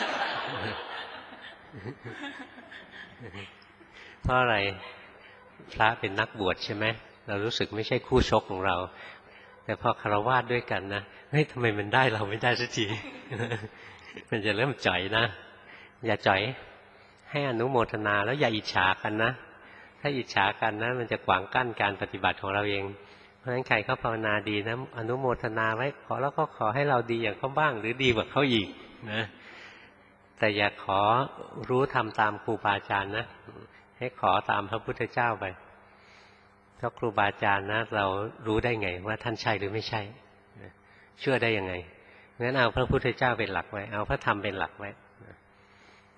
เพราะอะไรพระเป็นนักบวชใช่ไหมเรารู้สึกไม่ใช่คู่ชกของเราแต่พอฆราวาสด้วยกันนะเฮ้ยทำไมมันได้เราไม่ได้สักทีมันจะเริ่มจ่อยนะอย่าจ่อยให้อนุโมทนาแล้วอย่าอิจฉากันนะถ้าอิจฉากันนะมันจะขวางกั้นการปฏิบัติของเราเองเพราะฉะนั้นใครเขาภาวนาดีนะอนุโมทนาไว้ขอแล้วก็ขอให้เราดีอย่างเขาบ้างหรือดีกว่าเขาอีกนะแต่อย่าขอรู้ทำตามครูบาอาจารย์นะให้ขอตามพระพุทธเจ้าไปเพราะครูบาอาจารย์นะเรารู้ได้ไงว่าท่านใช่หรือไม่ใช่เชื่อได้ยังไงงั้นเอาพระพุทธเจ้าเป็นหลักไว้เอาพระธรรมเป็นหลักไว้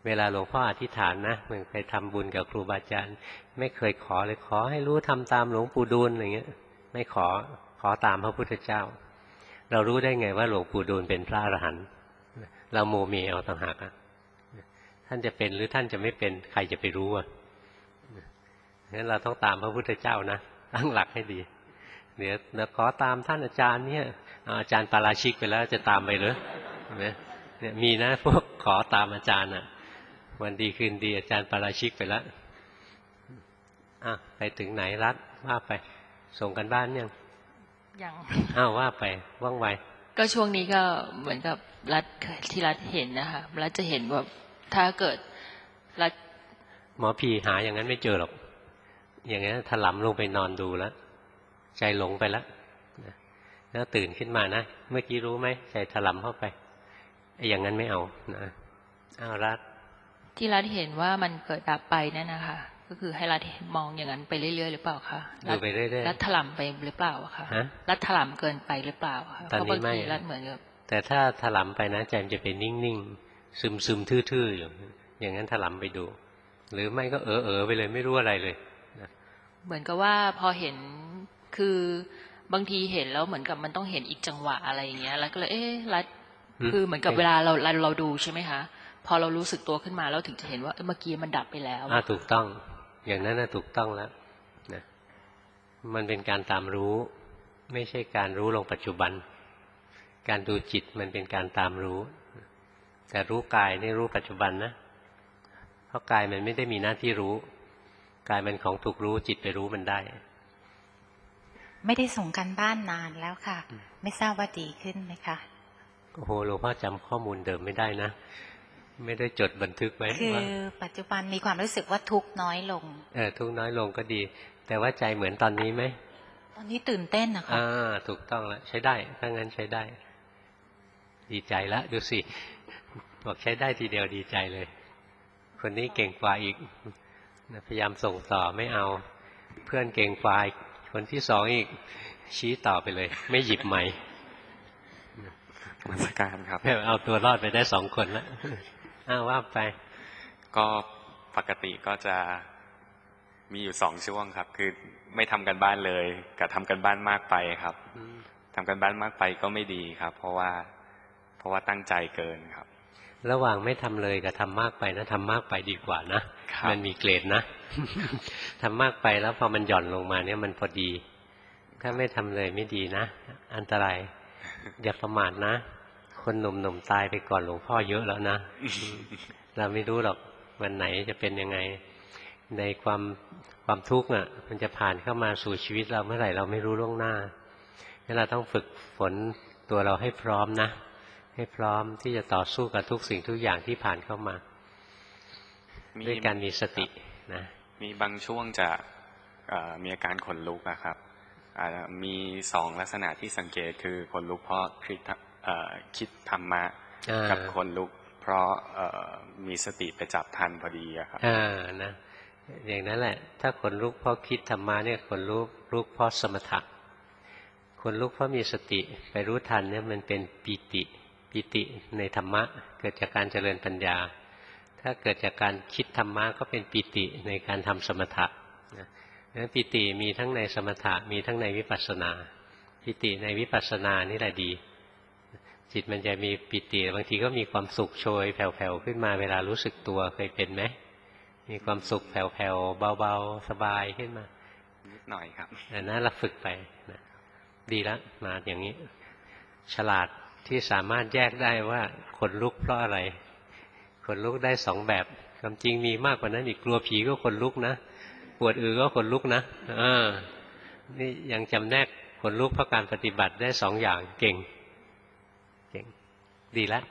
เวลาหลวงพ่ออธิษฐานนะมันไปทำบุญกับครูบาอาจารย์ไม่เคยขอเลยขอให้รู้ทำตามหลวงปู่ดูลอะไรเงี้ยไม่ขอขอตามพระพุทธเจ้าเรารู้ได้ไงว่าหลวงปู่ดูลเป็นพระอรหันต์เราโมเมเอาต่างหากท่านจะเป็นหรือท่านจะไม่เป็นใครจะไปรู้อ่ะงั้นเราต้องตามพระพุทธเจ้านะตั้งหลักให้ดีเดี๋ยวเราขอตามท่านอาจารย์เนี่ยอาจารย์ปาราชิกไปแล้วจะตามไปหรือเนี่ยมีนะพวกขอตามอาจารย์อ่ะวันดีคืนดีอาจารย์ปาราชิกไปแล้วอ่ะไปถึงไหนรัฐว่าไปส่งกันบ้านยังยังอ้าวว่าไปว่องไวก็ช่วงนี้ก็เหมือนกับรัฐที่รัฐเห็นนะคะรัฐจะเห็นว่าถ้าเกิดรัฐหมอผีหาอย่างนั้นไม่เจอหรอกอย่างนั้นถลำลงไปนอนดูแล้วใจหลงไปแล้วแล้วตื่นขึ้นมานะเมื่อกี้รู้ไหมใจถลำเข้าไปไอ้อย่างนั้นไม่เอานะอ้าวรัฐที่รัฐเห็นว่ามันเกิดดับไปนั่นนะคะก็คือให้รัฐมองอย่างนั้นไปเรื่อยๆหรือเปล่าคะดูไปเรื่อยๆรัฐถลำไปหรือเปล่าคะรัฐถลำเกินไปหรือเปล่าคะตอนนี้ไม่รัฐเหมือนกับแต่ถ้าถลำไปนะใจมันจะเป็นนิ่งๆซึมๆทื่อๆอยู่อย่างนั้นถลำไปดูหรือไม่ก็เออเออไปเลยไม่รู้อะไรเลยเหมือนกับว่าพอเห็นคือบางทีเห็นแล้วเหมือนกับมันต้องเห็นอีกจังหวะอะไรอย่างเงี้ยแล้วก็เลยเอ๊ะรัฐคือเหมือนกับเวลาเราเราดูใช่ไหมคะพอเรารู้สึกตัวขึ้นมาแล้วถึงจะเห็นว่าเมื่อกี้มันดับไปแล้วอ่าถูกต้องอย่างนั้นน่ะถูกต้องแล้วนะมันเป็นการตามรู้ไม่ใช่การรู้ลงปัจจุบันการดูจิตมันเป็นการตามรู้แต่รู้กายนี่รู้ปัจจุบันนะเพราะกายมันไม่ได้มีหน้าที่รู้กายมันของถูกรู้จิตไปรู้มันได้ไม่ได้ส่งกันบ้านนานแล้วค่ะไม่ทราบว่าดีขึ้นไหมคะโอ้โหหลวงพ่อจำข้อมูลเดิมไม่ได้นะไม่ได้จดบันทึกไว้คือปัจจุบันมีความรู้สึกว่าทุกข์น้อยลงเออทุกข์น้อยลงก็ดีแต่ว่าใจเหมือนตอนนี้ไหมตอนนี้ตื่นเต้นนะคะอ่าถูกต้องแล้วใช้ได้ถ้างั้นใช้ได้ดีใจแล้วดูสิบอกใช้ได้ทีเดียวดีใจเลยคนนี้เก่งกว่าอีกพยายามส่งต่อไม่เอาเพื่อนเก่งกว่าคนที่สองอีกชี้ต่อไปเลยไม่หยิบไมค์มาสการครับเอาตัวรอดไปได้สองคนแล้วอ้าวว่าไปก็ปกติก็จะมีอยู่สองช่วงครับคือไม่ทำกันบ้านเลยกับทำกันบ้านมากไปครับทำกันบ้านมากไปก็ไม่ดีครับเพราะว่าเพราะว่าตั้งใจเกินครับระหว่างไม่ทำเลยกับทำมากไปนะทำมากไปดีกว่านะมันมีเกรดนะทำมากไปแล้วพอมันหย่อนลงมาเนี่ยมันพอดีถ้าไม่ทำเลยไม่ดีนะอันตรายอย่าประมาทนะคนหนุ่มๆตายไปก่อนหลวงพ่อเยอะแล้วนะเราไม่รู้หรอกวันไหนจะเป็นยังไงในความความทุกข์อ่ะมันจะผ่านเข้ามาสู่ชีวิตเราเมื่อไหร่เราไม่รู้ล่วงหน้างั้นเราต้องฝึกฝนตัวเราให้พร้อมนะให้พร้อมที่จะต่อสู้กับทุกสิ่งทุกอย่างที่ผ่านเข้ามาด้วยการมีสตินะมีบางช่วงจะมีอาการขนลุกอะครับมีสองลักษณะที่สังเกตคือขนลุกเพราะคิดคิดธรรมะกับขนลุกเพราะมีสติไปจับทันพอดีอะครับอ่านะอย่างนั้นแหละถ้าขนลุกเพราะคิดธรรมะเนี่ยขนลุกลุกเพราะสมถะขนลุกเพราะมีสติไปรู้ทันเนี่ยมันเป็นปีติปีติในธรรมะเกิดจากการเจริญปัญญาถ้าเกิดจากการคิดธรรมะก็เป็นปีติในการทำสมถะนะนั้นปีติมีทั้งในสมถะมีทั้งในวิปัสสนาปีติในวิปัสสนานี่แหละดีจิตมันจะมีปีติบางทีก็มีความสุขโชยแผ่วๆขึ้นมาเวลารู้สึกตัวเคยเป็นไหมมีความสุขแผ่วๆเบาๆสบายขึ้นมานิดหน่อยครับอันนั้นเราฝึกไปนะดีแล้วมาอย่างนี้ฉลาดที่สามารถแยกได้ว่าขนลุกเพราะอะไรขนลุกได้สองแบบความจริงมีมากกว่านั้นอีกกลัวผีก็ขนลุกนะปวดอือก็ขนลุกนะอ่านี่ยังจำแนกขนลุกเพราะการปฏิบัติได้สองอย่างเก่งเก่งดีแล้ว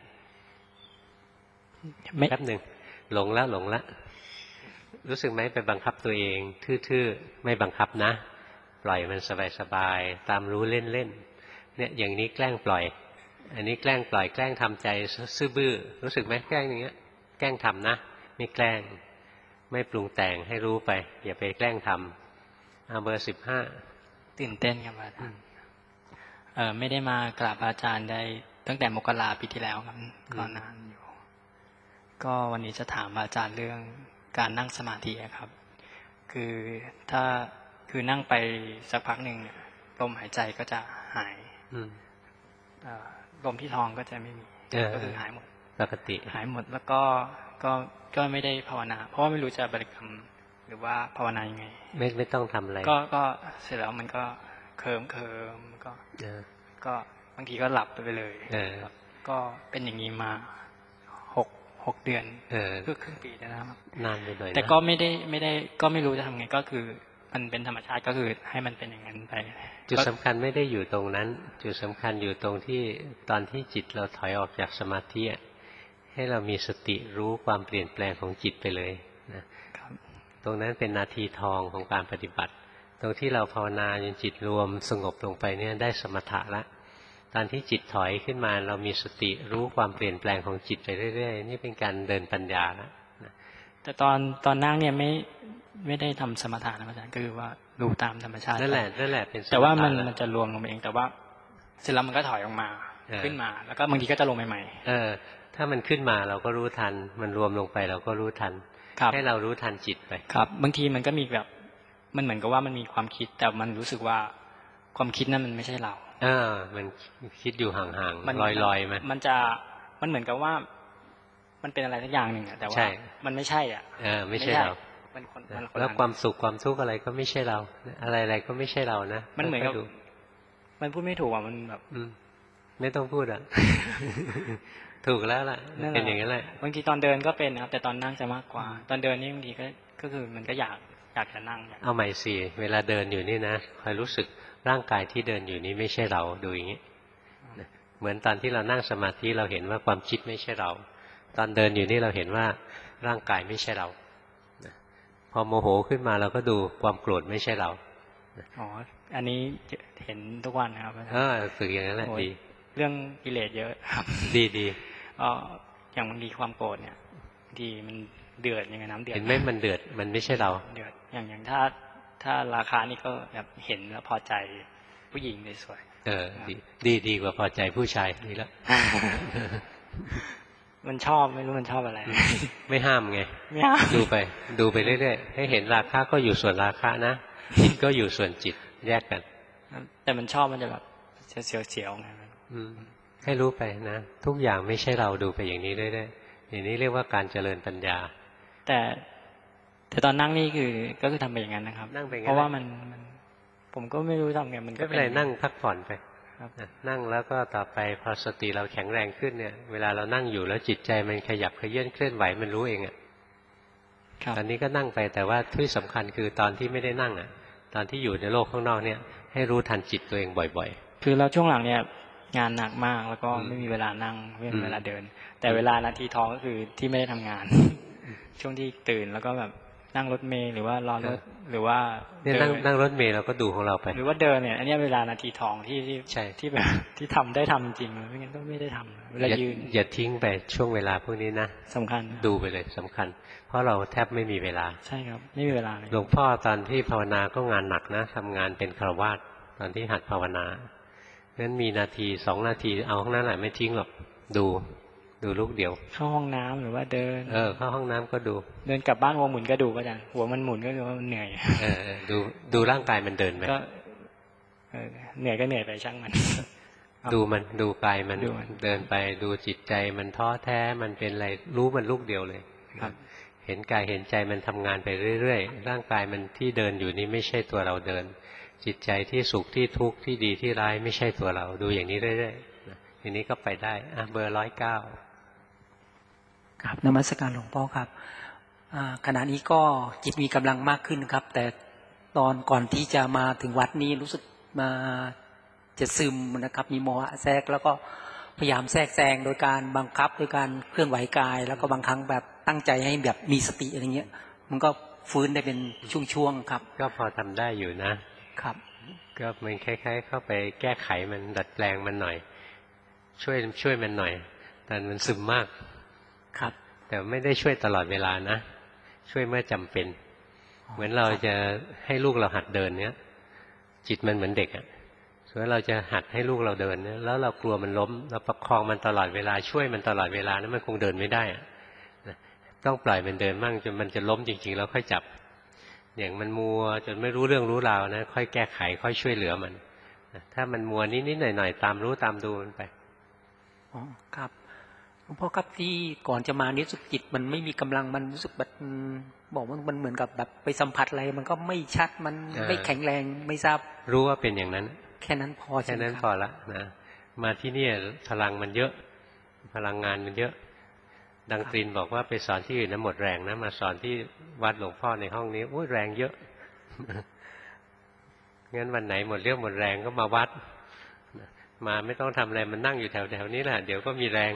แป๊บหนึ่งหลงแล้วหลงแล้วรู้สึกไหมไปบังคับตัวเองทื่อๆไม่บังคับนะปล่อยมันสบายๆตามรู้เล่นๆเนี่ยอย่างนี้แกล้งปล่อยอันนี้แกล้งปล่อยแกล้งทำใจซื่อบื้อรู้สึกไหมแกล้งอย่างเงี้ยแกล้งทำนะไม่แกล้งไม่ปรุงแต่งให้รู้ไปอย่าไปแกล้งทำเอาเบอร์สิบห้าตื่นเต้นครับอาจารย์เอ่อไม่ได้มากราบอาจารย์ได้ตั้งแต่มกราปีที่แล้วครับก่อนนานอยู่ก็วันนี้จะถามอาจารย์เรื่องการนั่งสมาธิครับคือถ้าคือนั่งไปสักพักหนึ่งลมหายใจก็จะหายลมที่ท้องก็จะไม่มีก็คือหายหมดปกติหายหมดแล้วก็ก็ก็ไม่ได้ภาวนาเพราะว่าไม่รู้จะบริกรรมหรือว่าภาวนายังไงไม่ไม่ต้องทำอะไรก็ก็เสร็จแล้วมันก็เคิมเคิมก็ก็บางทีก็หลับไปเลยก็เป็นอย่างนี้มาหกหกเดือนก็ครึ่งปีแล้วนะครับนานไปหน่อยแต่ก็ไม่ได้ไม่ได้ก็ไม่รู้จะทำไงก็คือมันเป็นธรรมชาติก็คือให้มันเป็นอย่างนั้นไปจุดสำคัญไม่ได้อยู่ตรงนั้นจุดสำคัญอยู่ตรงที่ตอนที่จิตเราถอยออกจากสมาธิให้เรามีสติรู้ความเปลี่ยนแปลงของจิตไปเลยนะตรงนั้นเป็นนาทีทองของการปฏิบัติตรงที่เราภาวนาจนจิตรวมสงบลงไปเนี่ยได้สมถะละตอนที่จิตถอยขึ้นมาเรามีสติรู้ความเปลี่ยนแปลงของจิตไปเรื่อยๆนี่เป็นการเดินปัญญาแล้วแต่ตอนตอนนั่งเนี่ยไม่ไม่ได้ทำสมถะนะอาจารย์คือว่าดูตามธรรมชาตินั่นแหละนั่นแหละเป็นแต่ว่ามันมันจะรวมลงเองแต่ว่าเสร็จแล้วมันก็ถอยออกมาขึ้นมาแล้วก็บางทีก็จะลงใหม่ๆเออถ้ามันขึ้นมาเราก็รู้ทันมันรวมลงไปเราก็รู้ทันให้เรารู้ทันจิตไปครับบางทีมันก็มีแบบมันเหมือนกับว่ามันมีความคิดแต่มันรู้สึกว่าความคิดนั้นมันไม่ใช่เราเออมันคิดอยู่ห่างๆลอยๆไหมมันจะมันเหมือนกับว่ามันเป็นอะไรสักอย่างหนึ่งอะแต่ว่ามันไม่ใช่อ่ะเออไม่ใช่เราแล้วความสุขความทุกข์อะไรก็ไม่ใช่เราอะไรๆก็ไม่ใช่เรานะมันเหมือนกับมันพูดไม่ถูกอ่ะมันแบบไม่ต้องพูดอ่ะถูกแล้วล่ะเป็นอย่างนั้นแหละบางทีตอนเดินก็เป็นนะครับแต่ตอนนั่งจะมากกว่าตอนเดินนี่บางทีก็ก็คือมันก็อยากอยากจะนั่งเอาใหม่สิเวลาเดินอยู่นี่นะคอยรู้สึกร่างกายที่เดินอยู่นี้ไม่ใช่เราดูอย่างนี้เหมือนตอนที่เรานั่งสมาธิเราเห็นว่าความคิดไม่ใช่เราตอนเดินอยู่นี่เราเห็นว่าร่างกายไม่ใช่เราพอโมโหขึ้นมาเราก็ดูความโกรธไม่ใช่เราอ๋ออันนี้เห็นทุกวันนะครับเออฝึกอย่างนั้นแหละดีเรื่องกิเลสเยอะครับดีดีอ๋ออย่างบางทีความโกรธเนี่ยบางทีมันเดือดยังไงน้ำเดือดเห็นไหมมันเดือดมันไม่ใช่เราเดือดอย่างอย่างถ้าถ้าราคานี่ก็แบบเห็นแล้วพอใจผู้หญิงสวยเออดีดีดีกว่าพอใจผู้ชายนี่แล้วมันชอบไม่รู้มันชอบอะไรไม่ห้ามไงดูไปดูไปเรื่อยๆให้เห็นราคาก็อยู่ส่วนราคานะจิตก็อยู่ส่วนจิตแยกกันแต่มันชอบมันจะแบบเสียวๆไงให้รู้ไปนะทุกอย่างไม่ใช่เราดูไปอย่างนี้เรื่อยๆอย่างนี้เรียกว่าการเจริญปัญญาแต่แต่ตอนนั่งนี่คือก็คือทำไปอย่างนั้นนะครับเพราะว่ามันผมก็ไม่รู้ทำไงมันก็เป็นไรนั่งพักผ่อนไปนั่งแล้วก็ต่อไปพอสติเราแข็งแรงขึ้นเนี่ยเวลาเรานั่งอยู่แล้วจิตใจมันขยับเขยื่อนเคลื่อนไหวมันรู้เองอ่ะตอนนี้ก็นั่งไปแต่ว่าที่สำคัญคือตอนที่ไม่ได้นั่งอ่ะตอนที่อยู่ในโลกข้างนอกเนี่ยให้รู้ทันจิตตัวเองบ่อยๆคือเราช่วงหลังเนี่ยงานหนักมากแล้วก็ไม่มีเวลานั่งไม่มีเวลาเดินแต่เวลานาทีทองก็คือที่ไม่ได้ทำงานช่วงที่ตื่นแล้วก็แบบนั่งรถเมล์หรือว่ารอรถหรือว่าเนี่ยนั่งนั่งรถเมล์เราก็ดูของเราไปหรือว่าเดินเนี่ยอันนี้เวลานาทีทองที่ที่ใช่ที่แบบที่ทำได้ทำจริงไม่งั้นก็ไม่ได้ทำเวลายืนอย่าทิ้งไปช่วงเวลาพวกนี้นะสำคัญดูไปเลยสำคัญเพราะเราแทบไม่มีเวลาใช่ครับไม่มีเวลาเลยหลวงพ่อตอนที่ภาวนาก็งานหนักนะทำงานเป็นฆราวาสตอนที่หัดภาวนางั้นมีนาทีสองนาทีเอาข้างนั้นแหละไม่ทิ้งหรอกดูดูลูกเดียวเข้าห้องน้ำหรือว่าเดินเออเข้าห้องน้ำก็ดูเดินกลับบ้านหัวหมุนก็ดูก็ได้หัวมันหมุนก็คือว่ามันเหนื่อยเออดูดูร่างกายมันเดินไหมก็เหนื่อยก็เหนื่อยไปช่างมันดูมันดูกายมันเดินไปดูจิตใจมันท้อแท้มันเป็นอะไรรู้มันลูกเดียวเลยครับเห็นกายเห็นใจมันทำงานไปเรื่อยๆร่างกายมันที่เดินอยู่นี้ไม่ใช่ตัวเราเดินจิตใจที่สุขที่ทุกข์ที่ดีที่ร้ายไม่ใช่ตัวเราดูอย่างนี้เรื่อยๆอย่างนี้ก็ไปได้อ่ะเบอร์ร้อยเก้าครับนมัสการหลวงพ่อครับขณะนี้ก็จิตมีกำลังมากขึ้นครับแต่ตอนก่อนที่จะมาถึงวัดนี้รู้สึกมาจะซึมนะครับมีโมหะแทรกแล้วก็พยายามแทรกแซงโดยการบังคับโดยการเคลื่อนไหวกายแล้วก็บางครั้งแบบตั้งใจให้แบบมีสติอะไรเงี้ยมันก็ฟื้นได้เป็นช่วงๆครับก็พอทำได้อยู่นะครับก็มันคล้ายๆเข้าไปแก้ไขมันดัดแปลงมันหน่อยช่วยช่วยมันหน่อยแต่มันซึมมากครับแต่ไม่ได้ช่วยตลอดเวลานะช่วยเมื่อจำเป็นเหมือนเราจะให้ลูกเราหัดเดินเนี้ยจิตมันเหมือนเด็กอ่ะส่วนเราจะหัดให้ลูกเราเดินเนี่ยแล้วเรากลัวมันล้มเราประคองมันตลอดเวลาช่วยมันตลอดเวลานั้นมันคงเดินไม่ได้อ่ะต้องปล่อยมันเดินมั่งจนมันจะล้มจริงๆแล้วค่อยจับอย่างมันมัวจนไม่รู้เรื่องรู้ราวนะค่อยแก้ไขค่อยช่วยเหลือมันถ้ามันมัวนิดๆหน่อยๆตามรู้ตามดูมันไปอ๋อครับหลวงพ่อครับที่ก่อนจะมานี้รู้สึกจิตมันไม่มีกำลังมันรู้สึกแบบบอกว่ามันเหมือนกับแบบไปสัมผัสอะไรมันก็ไม่ชัดมันไม่แข็งแรงไม่ทราบรู้ว่าเป็นอย่างนั้นแค่นั้นพอแค่นั้นพอละนะมาที่นี่พลังมันเยอะพลังงานมันเยอะดังตรินบอกว่าไปสอนที่อื่นนะหมดแรงนะมาสอนที่วัดหลวงพ่อในห้องนี้โอ้ยแรงเยอะงั้นวันไหนหมดเรี่ยวหมดแรงก็มาวัดมาไม่ต้องทำอะไรมันนั่งอยู่แถวๆนี้แหละเดี๋ยวก็มีแรง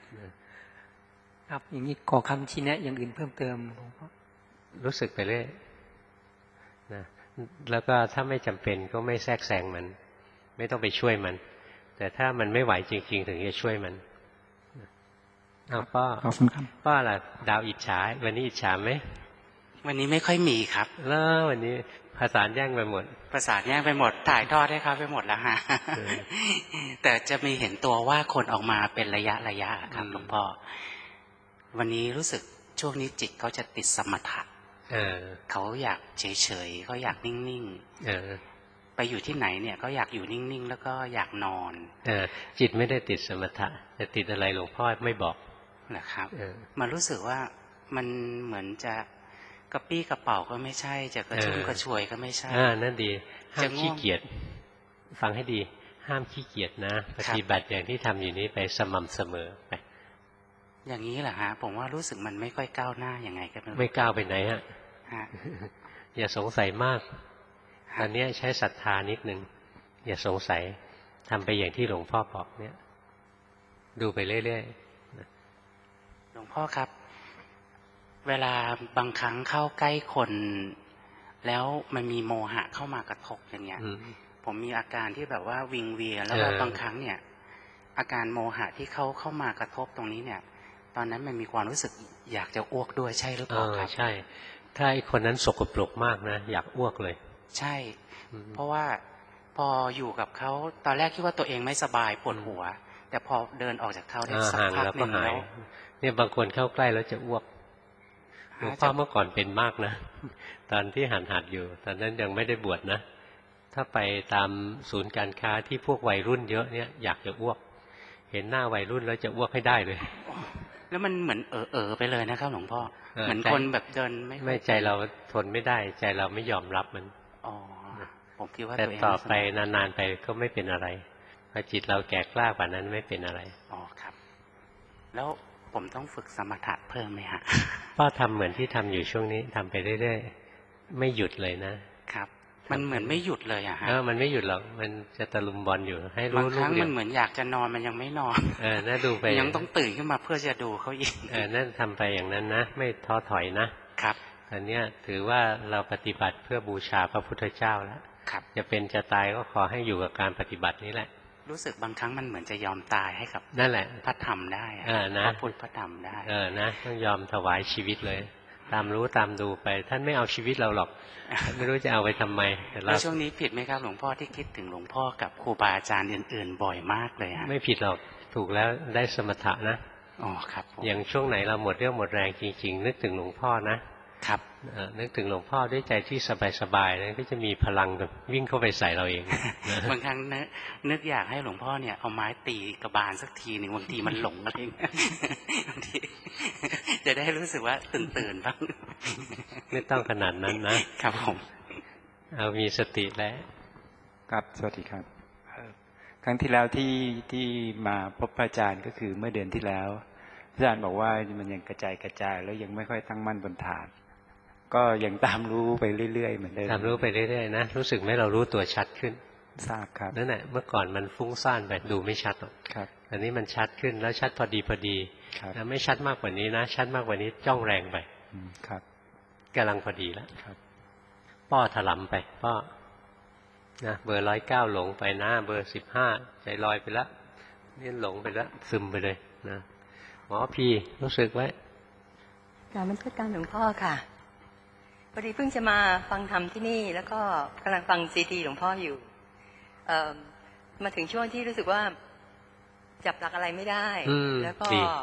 ครับอย่างนี้ขอคำชี้แนะอย่างอื่นเพิ่มเติมหลวงพ่อรู้สึกไปเรื่อยนะแล้วก็ถ้าไม่จำเป็นก็ไม่แทรกแซงมันไม่ต้องไปช่วยมันแต่ถ้ามันไม่ไหวจริงๆถึงจะช่วยมันเอาป้าป้าล่ะดาวอิจฉาวันนี้อิจฉาไหมวันนี้ไม่ค่อยมีครับแล้ววันนี้ภาษาแย่งไปหมดภาษาแย่งไปหมดถ่ายทอดให้เขาไปหมดแล้วฮะแต่จะมีเห็นตัวว่าคนออกมาเป็นระยะระยะครับหลวงพ่อวันนี้รู้สึกช่วงนี้จิตเขาจะติดสมถะเขาอยากเฉยๆเขาอยากนิ่งๆไปอยู่ที่ไหนเนี่ยก็อยากอยู่นิ่งๆแล้วก็อยากนอนจิตไม่ได้ติดสมถะแต่ติดอะไรหลวงพ่อไม่บอกนะครับมันรู้สึกว่ามันเหมือนจะกระปี้กระเป๋าก็ไม่ใช่จะกระชุ่มกระชวยก็ไม่ใช่อ่านั่นดีห้ามขี้เกียจฟังให้ดีห้ามขี้เกียจนะปฏิบัติอย่างที่ทำอยู่นี้ไปสม่ำเสมอไปอย่างนี้แหละฮะผมว่ารู้สึกมันไม่ค่อยก้าวหน้ายังไงกันไม่ก้าวไปไหนฮะอย่าสงสัยมากตอนนี้ใช้ศรัทธานิดนึงอย่าสงสัยทำไปอย่างที่หลวงพ่อบอกเนี่ยดูไปเรื่อยๆหลวงพ่อครับเวลาบางครั้งเข้าใกล้คนแล้วมันมีโมหะเข้ามากระทบอย่างเงี้ยผมมีอาการที่แบบว่าวิงเวียนแล้วบางครั้งเนี่ยอาการโมหะที่เขาเข้ามากระทบตรงนี้เนี่ยตอนนั้นมันมีความรู้สึกอยากจะอ้วกด้วยใช่หรือเปล่าครับใช่ถ้าไอ้คนนั้นสกปรกมากนะอยากอ้วกเลยใช่เพราะว่าพออยู่กับเขาตอนแรกคิดว่าตัวเองไม่สบายปวดหัวแต่พอเดินออกจากเขาได้สักพักหนึ่งแล้วเนี่ยบางคนเข้าใกล้แล้วจะอ้วกหลวงพ่อเมื่อก่อนเป็นมากนะตอนที่หัดหัดอยู่ตอนนั้นยังไม่ได้บวชนะถ้าไปตามศูนย์การค้าที่พวกวัยรุ่นเยอะเนี่ยอยากจะอ้วกเห็นหน้าวัยรุ่นแล้วจะอ้วกให้ได้เลยแล้วมันเหมือนเออเออไปเลยนะครับหลวงพ่อเหมือนคนแบบเดินไม่ไม่ใจเราทนไม่ได้ใจเราไม่ยอมรับมันอ๋อผมคิดว่าแต่ต่อไปนานๆไปก็ไม่เป็นอะไรพอจิตเราแก่กล้ากว่านั้นไม่เป็นอะไรอ๋อครับแล้วผมต้องฝึกสมถะเพิ่มไหมฮะป้าทำเหมือนที่ทำอยู่ช่วงนี้ทำไปเรื่อยๆไม่หยุดเลยนะครับมันเหมือนไม่หยุดเลยอะฮะเออมันไม่หยุดหรอกมันจะตะลุมบอลอยู่ให้รู้ลูกเดียวบางครั้งมันเหมือนอยากจะนอนมันยังไม่นอนเออน่าดูไปยังต้องตื่นขึ้นมาเพื่อจะดูเขาอีกเออนั่นทำไปอย่างนั้นนะไม่ท้อถอยนะครับอันเนี้ยถือว่าเราปฏิบัติเพื่อบูชาพระพุทธเจ้าแล้วจะเป็นจะตายก็ขอให้อยู่กับการปฏิบัตินี้แหละรู้สึกบางครั้งมันเหมือนจะยอมตายให้กับนั่นแหละพระธรรมได้พระพุทธพระธรรมได้เออนะต้องยอมถวายชีวิตเลยตามรู้ตามดูไปท่านไม่เอาชีวิตเราหรอกไม่รู้จะเอาไปทำไมแล้วช่วงนี้ผิดไหมครับหลวงพ่อที่คิดถึงหลวงพ่อกับครูบาอาจารย์อื่นๆบ่อยมากเลยฮะไม่ผิดหรอกถูกแล้วได้สมถะนะอ๋อครับอย่างช่วงไหนเราหมดเรี่ยวหมดแรงจริงๆนึกถึงหลวงพ่อนะครับนึกถึงหลวงพ่อด้วยใจที่สบายๆนะก็จะมีพลังแบบวิ่งเข้าไปใส่เราเองบางครั้งนึกอยากให้หลวงพ่อเนี่ยเอาไม้ตีกระบาลสักทีหนึ่งบางทีมันหลงอะไรเงี้ยบางทีจะได้รู้สึกว่าตื่นๆบ้างไม่ต้องขนาดนั้นนะครับผมเอามีสติแล้วครับสวัสดีครับครั้งที่แล้วที่ที่มาพบพระอาจารย์ก็คือเมื่อเดือนที่แล้วอาจารย์บอกว่ามันยังกระจายกระจายแล้วยังไม่ค่อยตั้งมั่นบนฐานก็ยังตามรู้ไปเรื่อยๆเหมือนเดิมตามรู้ไปเรื่อยๆนะรู้สึกไหมเรารู้ตัวชัดขึ้นทราบครับนั่นแหละเมื่อก่อนมันฟุ้งซ่านไปดูไม่ชัดหรอกครับอันนี้มันชัดขึ้นแล้วชัดพอดีพอดีแล้วไม่ชัดมากกว่านี้นะชัดมากกว่านี้จ้องแรงไปครับกำลังพอดีแล้วป้อถลำไปป้อนะเบอร์ร้อยเก้าหลงไปนะเบอร์สิบห้าใจลอยไปแล้วนี่หลงไปแล้วซึมไปเลยนะหมอพี่รู้สึกไว้การบรรทุกการหลวงพ่อค่ะพอดีเพิ่งจะมาฟังธรรมที่นี่แล้วก็กำลังฟังซีดีหลวงพ่ออยู่เอ่อมาถึงช่วงที่รู้สึกว่าจับหลักอะไรไม่ได้แล้วก็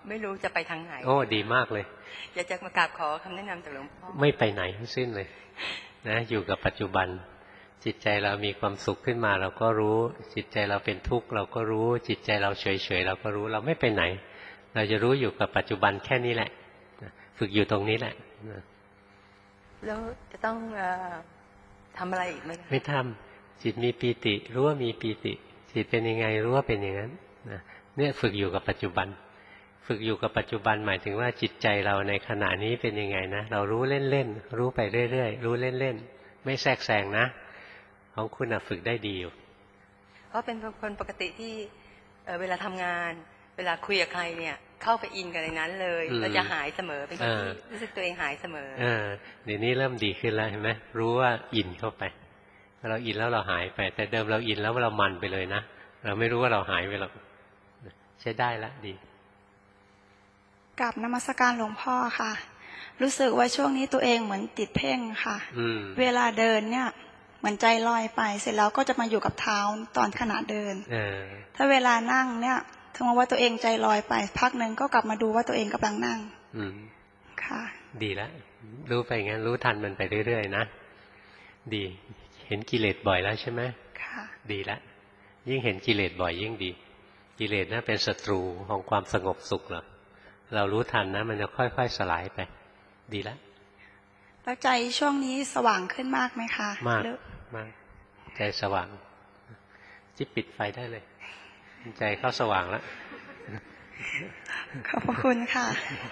ไม่รู้จะไปทางไหนโอ้ดีมากเลยอยากจะมากราบขอคำแนะนำจากหลวงพ่อไม่ไปไหนทั้งสิ้นเลยนะอยู่กับปัจจุบันจิตใจเรามีความสุขขึ้นมาเราก็รู้จิตใจเราเป็นทุกข์เราก็รู้จิตใจเราเฉยๆเราก็รู้เราไม่ไปไหนเราจะรู้อยู่กับปัจจุบันแค่นี้แหละฝึกอยู่ตรงนี้แหละแล้วจะต้องทำอะไรอีกไหมไม่ทำจิตมีปีติรู้ว่ามีปีติจิตเป็นยังไงรู้ว่าเป็นอย่างนั้นเนี่ยฝึกอยู่กับปัจจุบันฝึกอยู่กับปัจจุบันหมายถึงว่าจิตใจเราในขณะนี้เป็นยังไงนะเรารู้เล่นๆรู้ไปเรื่อยๆรู้เล่นๆไม่แทรกแซงนะของคุณฝึกได้ดีอยู่เพราะเป็นคนปกติที่เวลาทำงานเวลาคุยกับใครเนี่ยเข้าไปอินกันในนั้นเลยเราจะหายเสมอเป็นคนที่รู้สึกตัวเองหายเสมอเดี๋ยวนี้เริ่มดีขึ้นแล้วเห็นไหมรู้ว่าอินเข้าไปเราอินแล้วเราหายไปแต่เดิมเราอินแล้วเรามันไปเลยนะเราไม่รู้ว่าเราหายไปหรอกใช้ได้แล้วดีกราบนมัสการหลวงพ่อค่ะรู้สึกว่าช่วงนี้ตัวเองเหมือนติดเพ่งค่ะเวลาเดินเนี่ยเหมือนใจลอยไปเสร็จแล้วก็จะมาอยู่กับเท้าตอนขณะเดินถ้าเวลานั่งเนี่ยสมมติว่าตัวเองใจลอยไปพักหนึ่งก็กลับมาดูว่าตัวเองกำลังนั่งค่ะดีแล้วรู้ไปงั้นรู้ทันมันไปเรื่อยๆนะดีเห็นกิเลสบ่อยแล้วใช่ไหมค่ะดีแล้วยิ่งเห็นกิเลสบ่อยยิ่งดีกิเลสน่ะเป็นศัตรูของความสงบสุขหรอเรารู้ทันนะมันจะค่อยๆสลายไปดีแล้วแล้วใจช่วงนี้สว่างขึ้นมากไหมคะมากมากใจสว่างจิบปิดไฟได้เลยใจเข้าสว่างแล้วขอบพระคุณค่ะ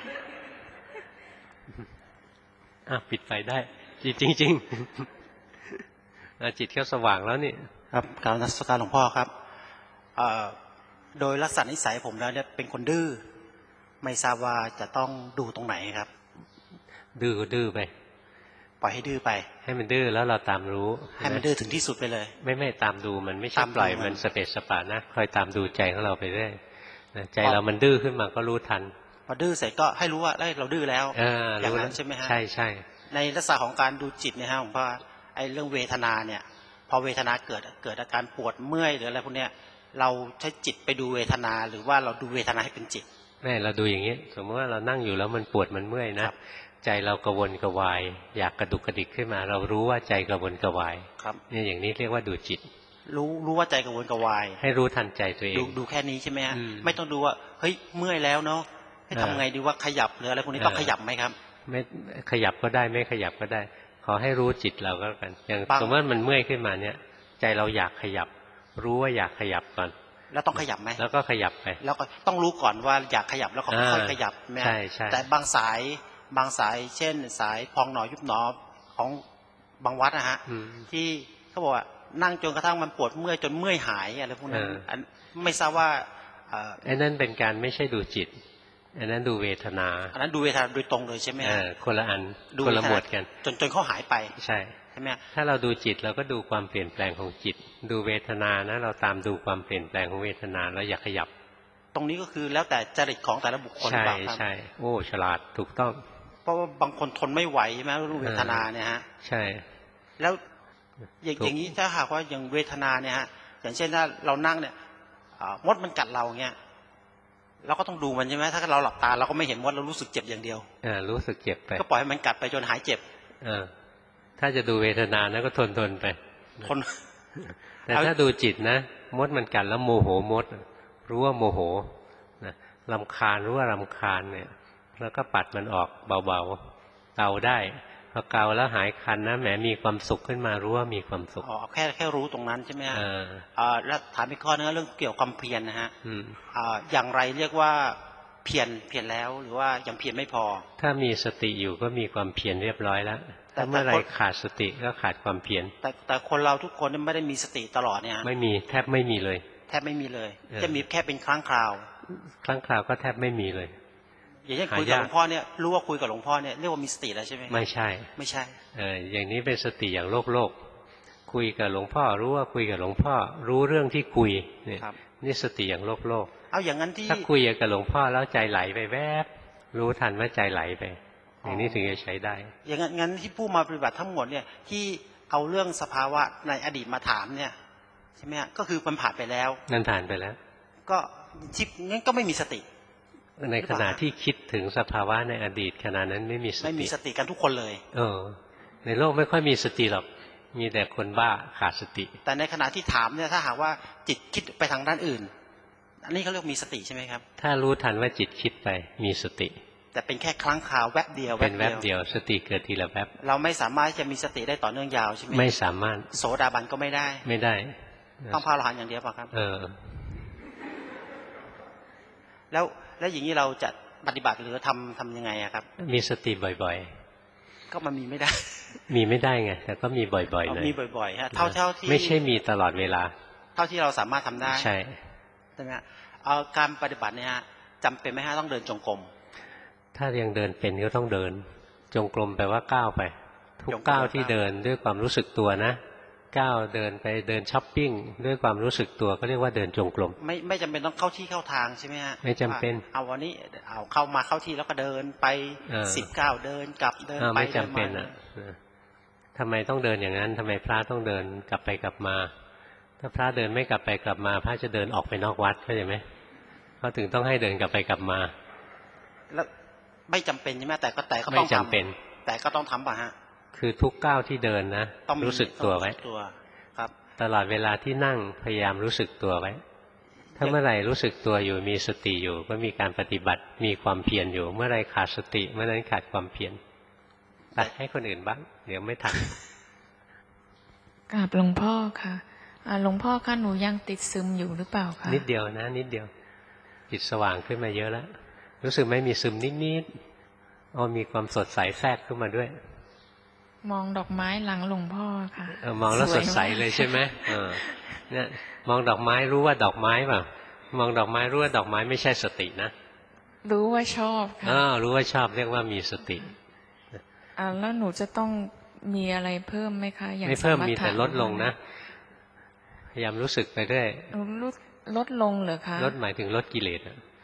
อ่ะปิดไฟได้จริงจริงจิตเข้าสว่างแล้วนี่ครับกราบนมัสการหลวงพ่อครับโดยลักษณะนิสัยผมแล้วเนี่ยเป็นคนดื้อไม่ทราบว่าจะต้องดูตรงไหนครับดื้อก็ดื้อไปปล่อยให้ดื้อไปให้มันดื้อแล้วเราตามรู้ให้มันดื้อถึงที่สุดไปเลยไม่ไม่ตามดูมันไม่ใช่ปล่อยมันสเปสสปะนะคอยตามดูใจของเราไปเรื่อยใจเรามันดื้อขึ้นมาก็รู้ทันพอดื้อเสร็จก็ให้รู้ว่าเราดื้อแล้วอย่างนั้นใช่ไหมฮะใช่ใช่ในลักษณะของการดูจิตเนี่ยฮะผมว่าไอ้เรื่องเวทนาเนี่ยพอเวทนาเกิดเกิดอาการปวดเมื่อยหรืออะไรพวกเนี้ยเราใช้จิตไปดูเวทนาหรือว่าเราดูเวทนาให้เป็นจิตไม่เราดูอย่างนี้สมมติว่าเรานั่งอยู่แล้วมันปวดมันเมื่อยนะใจเรากระวนกระวายอยากกระดุกกระดิกขึ้นมาเรารู้ว่าใจกระวนกระวายเนี่ยอย่างนี้เรียกว่าดูจิตรู้รู้ว่าใจกระวนกระวายให้รู้ทันใจตัวเองดูดูแค่นี้ใช่ไหมฮะไม่ต้องดูว่าเฮ้ยเมื่อยแล้วเนาะให้ทำไงดีว่าขยับหรืออะไรพวกนี้ต้องขยับไหมครับไม่ขยับก็ได้ไม่ขยับก็ได้ขอให้รู้จิตเราก็แล้วกันอย่างสมมติว่ามันเมื่อยขึ้นมาเนี่ยใจเราอยากขยับรู้ว่าอยากขยับก่อนแล้วต้องขยับไหมแล้วก็ขยับไปแล้วก็ต้องรู้ก่อนว่าอยากขยับแล้วก็ค่อยขยับใช่ใช่แต่บางสายบางสายเช่นสายพองหนอยุบหนอของบางวัดนะฮะที่เขาบอกว่านั่งจนกระทั่งมันปวดเมื่อยจนเมื่อยหายอะไรพวกนั้นไม่ทราบว่าอันนั้นเป็นการไม่ใช่ดูจิตอันนั้นดูเวทนาอันนั้นดูเวทนาโดยตรงเลยใช่ไหมฮะคนละอันคนละหมวดกันจนจนเขาหายไปใช่ใช่ไหมถ้าเราดูจิตเราก็ดูความเปลี่ยนแปลงของจิตดูเวทนานะเราตามดูความเปลี่ยนแปลงของเวทนาแล้วอย่าขยับตรงนี้ก็คือแล้วแต่จริตของแต่ละบุคคลใช่ใช่โอ้ฉลาดถูกต้องเพราะว่าบางคนทนไม่ไหวใช่ไหมรู้เวทนาเนี่ยฮะใช่แล้วอย่างนี้ถ้าหากว่าอย่างเวทนาเนี่ยฮะอย่างเช่นถ้าเรานั่งเนี่ยมดมันกัดเราเงี้ยเราก็ต้องดูมันใช่ไหมถ้าเราหลับตาเราก็ไม่เห็นมดเรารู้สึกเจ็บอย่างเดียวอ่ารู้สึกเจ็บไปก็ปล่อยให้มันกัดไปจนหายเจ็บอ่าถ้าจะดูเวทนานะก็ทนทนไปทนแต่ถ้าดูจิตนะมดมันกัดแล้วโมโหมดรู้ว่าโมโหนะรำคาญรู้ว่ารำคาญเนี่ยแล้วก็ปัดมันออกเบาๆเกาได้พอเกาแล้วหายคันนะแหมมีความสุขขึ้นมารู้ว่ามีความสุขอ๋อแค่แค่รู้ตรงนั้นใช่ไหมฮะอ่าแล้วถามอีกข้อนึงเรื่องเกี่ยวกับความเพียรนะฮะอ่าอย่างไรเรียกว่าเพียรเพียรแล้วหรือว่ายังเพียรไม่พอถ้ามีสติอยู่ก็มีความเพียรเรียบร้อยแล้วแต่เมื่อไรขาดสติก็ขาดความเพียรแต่แต่คนเราทุกคนไม่ได้มีสติตลอดเนี่ยไม่มีแทบไม่มีเลยแทบไม่มีเลยจะมีแค่เป็นครั้งคราวครั้งคราวก็แทบไม่มีเลยอย่างเช่นคุยกับหลวงพ่อเนี่ยรู้ว่าคุยกับหลวงพ่อเนี่ยเรียกว่ามีสติแล้วใช่ไหมไม่ใช่ไม่ใช่เอออย่างนี้เป็นสติอย่างโลกโลกคุยกับหลวงพ่อรู้ว่าคุยกับหลวงพ่อรู้เรื่องที่คุยเนี่ยนี่สติอย่างโลกโลกเอาอย่างนั้นที่ถ้าคุยกับหลวงพ่อแล้วใจไหลไปแวบรู้ทันว่าใจไหลไปอย่างนี้ถึงจะใช้ได้อย่างนั้นที่ผู้มาปฏิบัติทั้งหมดเนี่ยที่เอาเรื่องสภาวะในอดีตมาถามเนี่ยใช่ไหมฮะก็คือมันผ่านไปแล้วนั่นผ่านไปแล้วก็ที่งั้นก็ไม่มีสติในขณะที่คิดถึงสภาวะในอดีตขณะนั้นไม่มีสติไม่มีสติกันทุกคนเลยเออในโลกไม่ค่อยมีสติหรอกมีแต่คนบ้าขาดสติแต่ในขณะที่ถามเนี่ยถ้าหากว่าจิตคิดไปทางด้านอื่นอันนี้เขาเรียกมีสติใช่ไหมครับถ้ารู้ทันว่าจิตคิดไปมีสติแต่เป็นแค่ครั้งคราวแวบเดียวเป็นแวบเดียวสติเกิดทีละแวบเราไม่สามารถจะมีสติได้ต่อเนื่องยาวใช่ไหมไม่สามารถโสดาบันก็ไม่ได้ไม่ได้ต้องพระอรหันต์อย่างเดียวป่ะครับเออแล้วแล้วอย่างนี้เราจะปฏิบัติหรือทำทำยังไงอะครับมีสติบ่อยๆก็มันมีไม่ได้มีไม่ได้ไงแต่ก็มีบ่อยๆหน่อยมีบ่อยๆฮะเท่าเท่าที่ไม่ใช่มีตลอดเวลาเท่าที่เราสามารถทำได้ใช่ใช่ไหมฮะเอาการปฏิบัติเนี่ยฮะจำเป็นไหมฮะต้องเดินจงกรมถ้ายังเดินเป็นก็ต้องเดินจงกรมแปลว่าก้าวไปทุกก้าวที่เดินด้วยความรู้สึกตัวนะก้าวเดินไปเดินช้อปปิ้งด้วยความรู้สึกตัวก็เรียกว่าเดินจงกรมไม่ไม่จำเป็นต้องเข้าที่เข้าทางใช่ไหมฮะไม่จำเป็นเอาวันนี้เอาเข้ามาเข้าที่แล้วก็เดินไปสิบเก้าเดินกลับเดินไปไม่จำเป็นอ่ะทำไมต้องเดินอย่างนั้นทำไมพระต้องเดินกลับไปกลับมาถ้าพระเดินไม่กลับไปกลับมาพระจะเดินออกไปนอกวัดเข้าใจไหมเขาถึงต้องให้เดินกลับไปกลับมาแล้วไม่จำเป็นใช่ไหมแต่ก็แต่ก็ต้องทำแต่ก็ต้องทำป่ะฮะคือทุกก้าวที่เดินนะรู้สึกตัวไว้ครับตลอดเวลาที่นั่งพยายามรู้สึกตัวไว้ถ้าเมื่อไหร่รู้สึกตัวอยู่มีสติอยู่ก็มีการปฏิบัติมีความเพียรอยู่เมื่อไรขาดสติเมื่อนั้นขาดความเพียรไปให้คนอื่นบ้างเดี๋ยวไม่ทันกราบหลวงพ่อค่ะหลวงพ่อคะหนูยังติดซึมอยู่หรือเปล่าคะนิดเดียวนะนิดเดียวจิตสว่างขึ้นมาเยอะแล้วรู้สึกไม่มีซึมนิดๆอ๋อมีความสดใสแทรกขึ้นมาด้วยมองดอกไม้หลังหลวงพ่อค่ะเออมองแล้วสดใสเลยใช่ไหมเออเนี่ยมองดอกไม้รู้ว่าดอกไม้เปล่ามองดอกไม้รู้ว่าดอกไม้ไม่ใช่สตินะรู้ว่าชอบค่ะอ๋อรู้ว่าชอบเรียกว่ามีสติอ่าแล้วหนูจะต้องมีอะไรเพิ่มไหมคะอย่างไม่เพิ่มมีแต่ลดลงนะพยายามรู้สึกไปเรื่อยลดลดลงเหรอคะลดหมายถึงลดกิเลส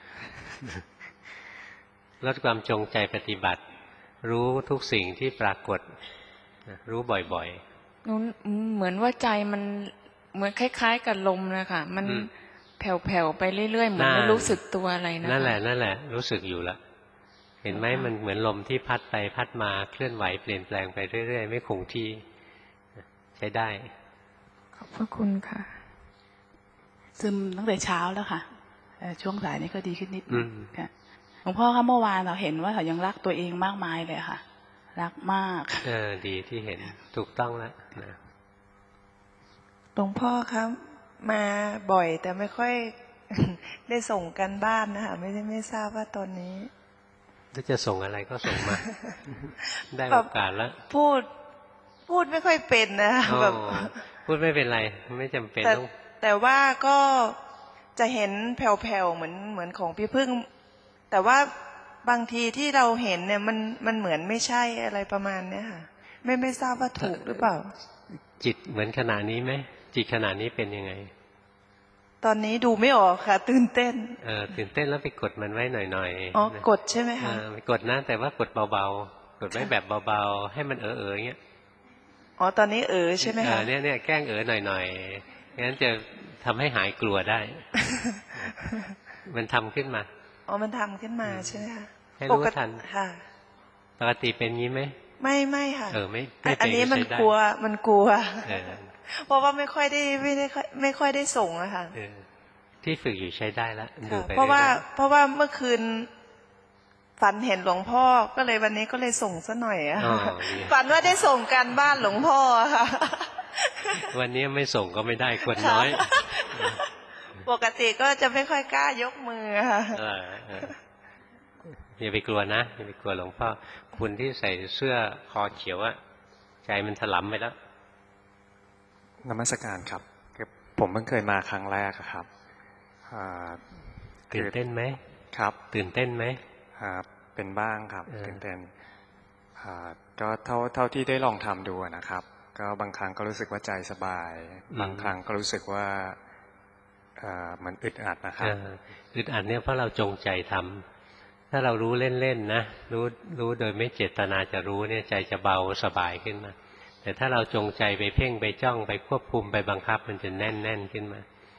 ลดความจงใจปฏิบัติรู้ทุกสิ่งที่ปรากฏรู้บ่อยๆหนูเหมือนว่าใจมันเหมือนคล้ายๆกับลมนะคะมันแผ่วๆไปเรื่อยๆเหมือนไม่รู้สึกตัวอะไรนะนั่นแหละนั่นแหละรู้สึกอยู่ละเห็นไหมมันเหมือนลมที่พัดไปพัดมาเคลื่อนไหวเปลี่ยนแปลงไปเรื่อยๆไม่คงที่ใช้ได้ขอบพระคุณค่ะซึมตั้งแต่เช้าแล้วค่ะช่วงสายนี้ก็ดีขึ้นนิดนึงค่ะหลวงพ่อคะเมื่อวานเราเห็นว่าเขายังรักตัวเองมากมายเลยค่ะรักมากเออดีที่เห็นถูกต้องแล้วนะหลวงพ่อครับมาบ่อยแต่ไม่ค่อยได้ส่งกันบ้านนะคะไม่ได้ไม่ทราบว่าตอนนี้ถ้าจะส่งอะไรก็ส่งมาได้โอกาสแล้วพูดพูดไม่ค่อยเป็นนะแบบพูดไม่เป็นไรไม่จำเป็นต้องแต่ว่าก็จะเห็นแผ่วๆเหมือนเหมือนของพี่พึ่งแต่ว่าบางทีที่เราเห็นเนี่ยมันมันเหมือนไม่ใช่อะไรประมาณเนี้ยค่ะไม่ไม่ทราบว่าถูกหรือเปล่าจิตเหมือนขณะนี้ไหมจิตขณะนี้เป็นยังไงตอนนี้ดูไม่ออกค่ะตื่นเต้นเออตื่นเต้นแล้วไปกดมันไว้หน่อยๆอ๋อกดใช่ไหมคะไปกดนะแต่ว่ากดเบาๆกดไว้แบบเบาๆให้มันเออๆอย่างเงี้ยอ๋อตอนนี้เออใช่ไหมคะเออเนี่ยเนี่ยแกล้งเออหน่อยๆงั้นจะทำให้หายกลัวได้มันทำขึ้นมาอ๋อมันทำขึ้นมาใช่ไหมคะให้รู้ทันค่ะปกติเป็นงี้ไหมไม่ไม่ค่ะเออไม่อันนี้มันกลัวมันกลัวเพราะว่าไม่ค่อยได้ไม่ได้ไม่ค่อยได้ส่งอะค่ะที่ฝึกอยู่ใช้ได้แล้วดูไปเพราะว่าเพราะว่าเมื่อคืนฝันเห็นหลวงพ่อก็เลยวันนี้ก็เลยส่งซะหน่อยอะฝันว่าได้ส่งการบ้านหลวงพ่อค่ะวันนี้ไม่ส่งก็ไม่ได้คนน้อยปกติก็จะไม่ค่อยกล้ายกมือค่ะอย่าไปกลัวนะอย่าไปกลัวหลวงพ่อคุณที่ใส่เสื้อคอเขียวอะใจมันถลำไปแล้วนมัสการครับผมเพิ่งเคยมาครั้งแรกครับตื่นเต้นไหมครับตื่นเต้นไหมเป็นบ้างครับตื่นเต้นก็เท่าเท่าที่ได้ลองทำดูนะครับก็บางครั้งก็รู้สึกว่าใจสบายบางครั้งก็รู้สึกว่ามันอึดอัดนะครับอึดอัดเนี่ยเพราะเราจงใจทำถ้าเรารู้เล่นๆนะรู้รู้โดยไม่เจตนาจะรู้เนี่ยใจจะเบาสบายขึ้นมาแต่ถ้าเราจงใจไปเพ่งไปจ้องไปควบคุมไปบังคับมันจะแน่นแน่นขึ้นมา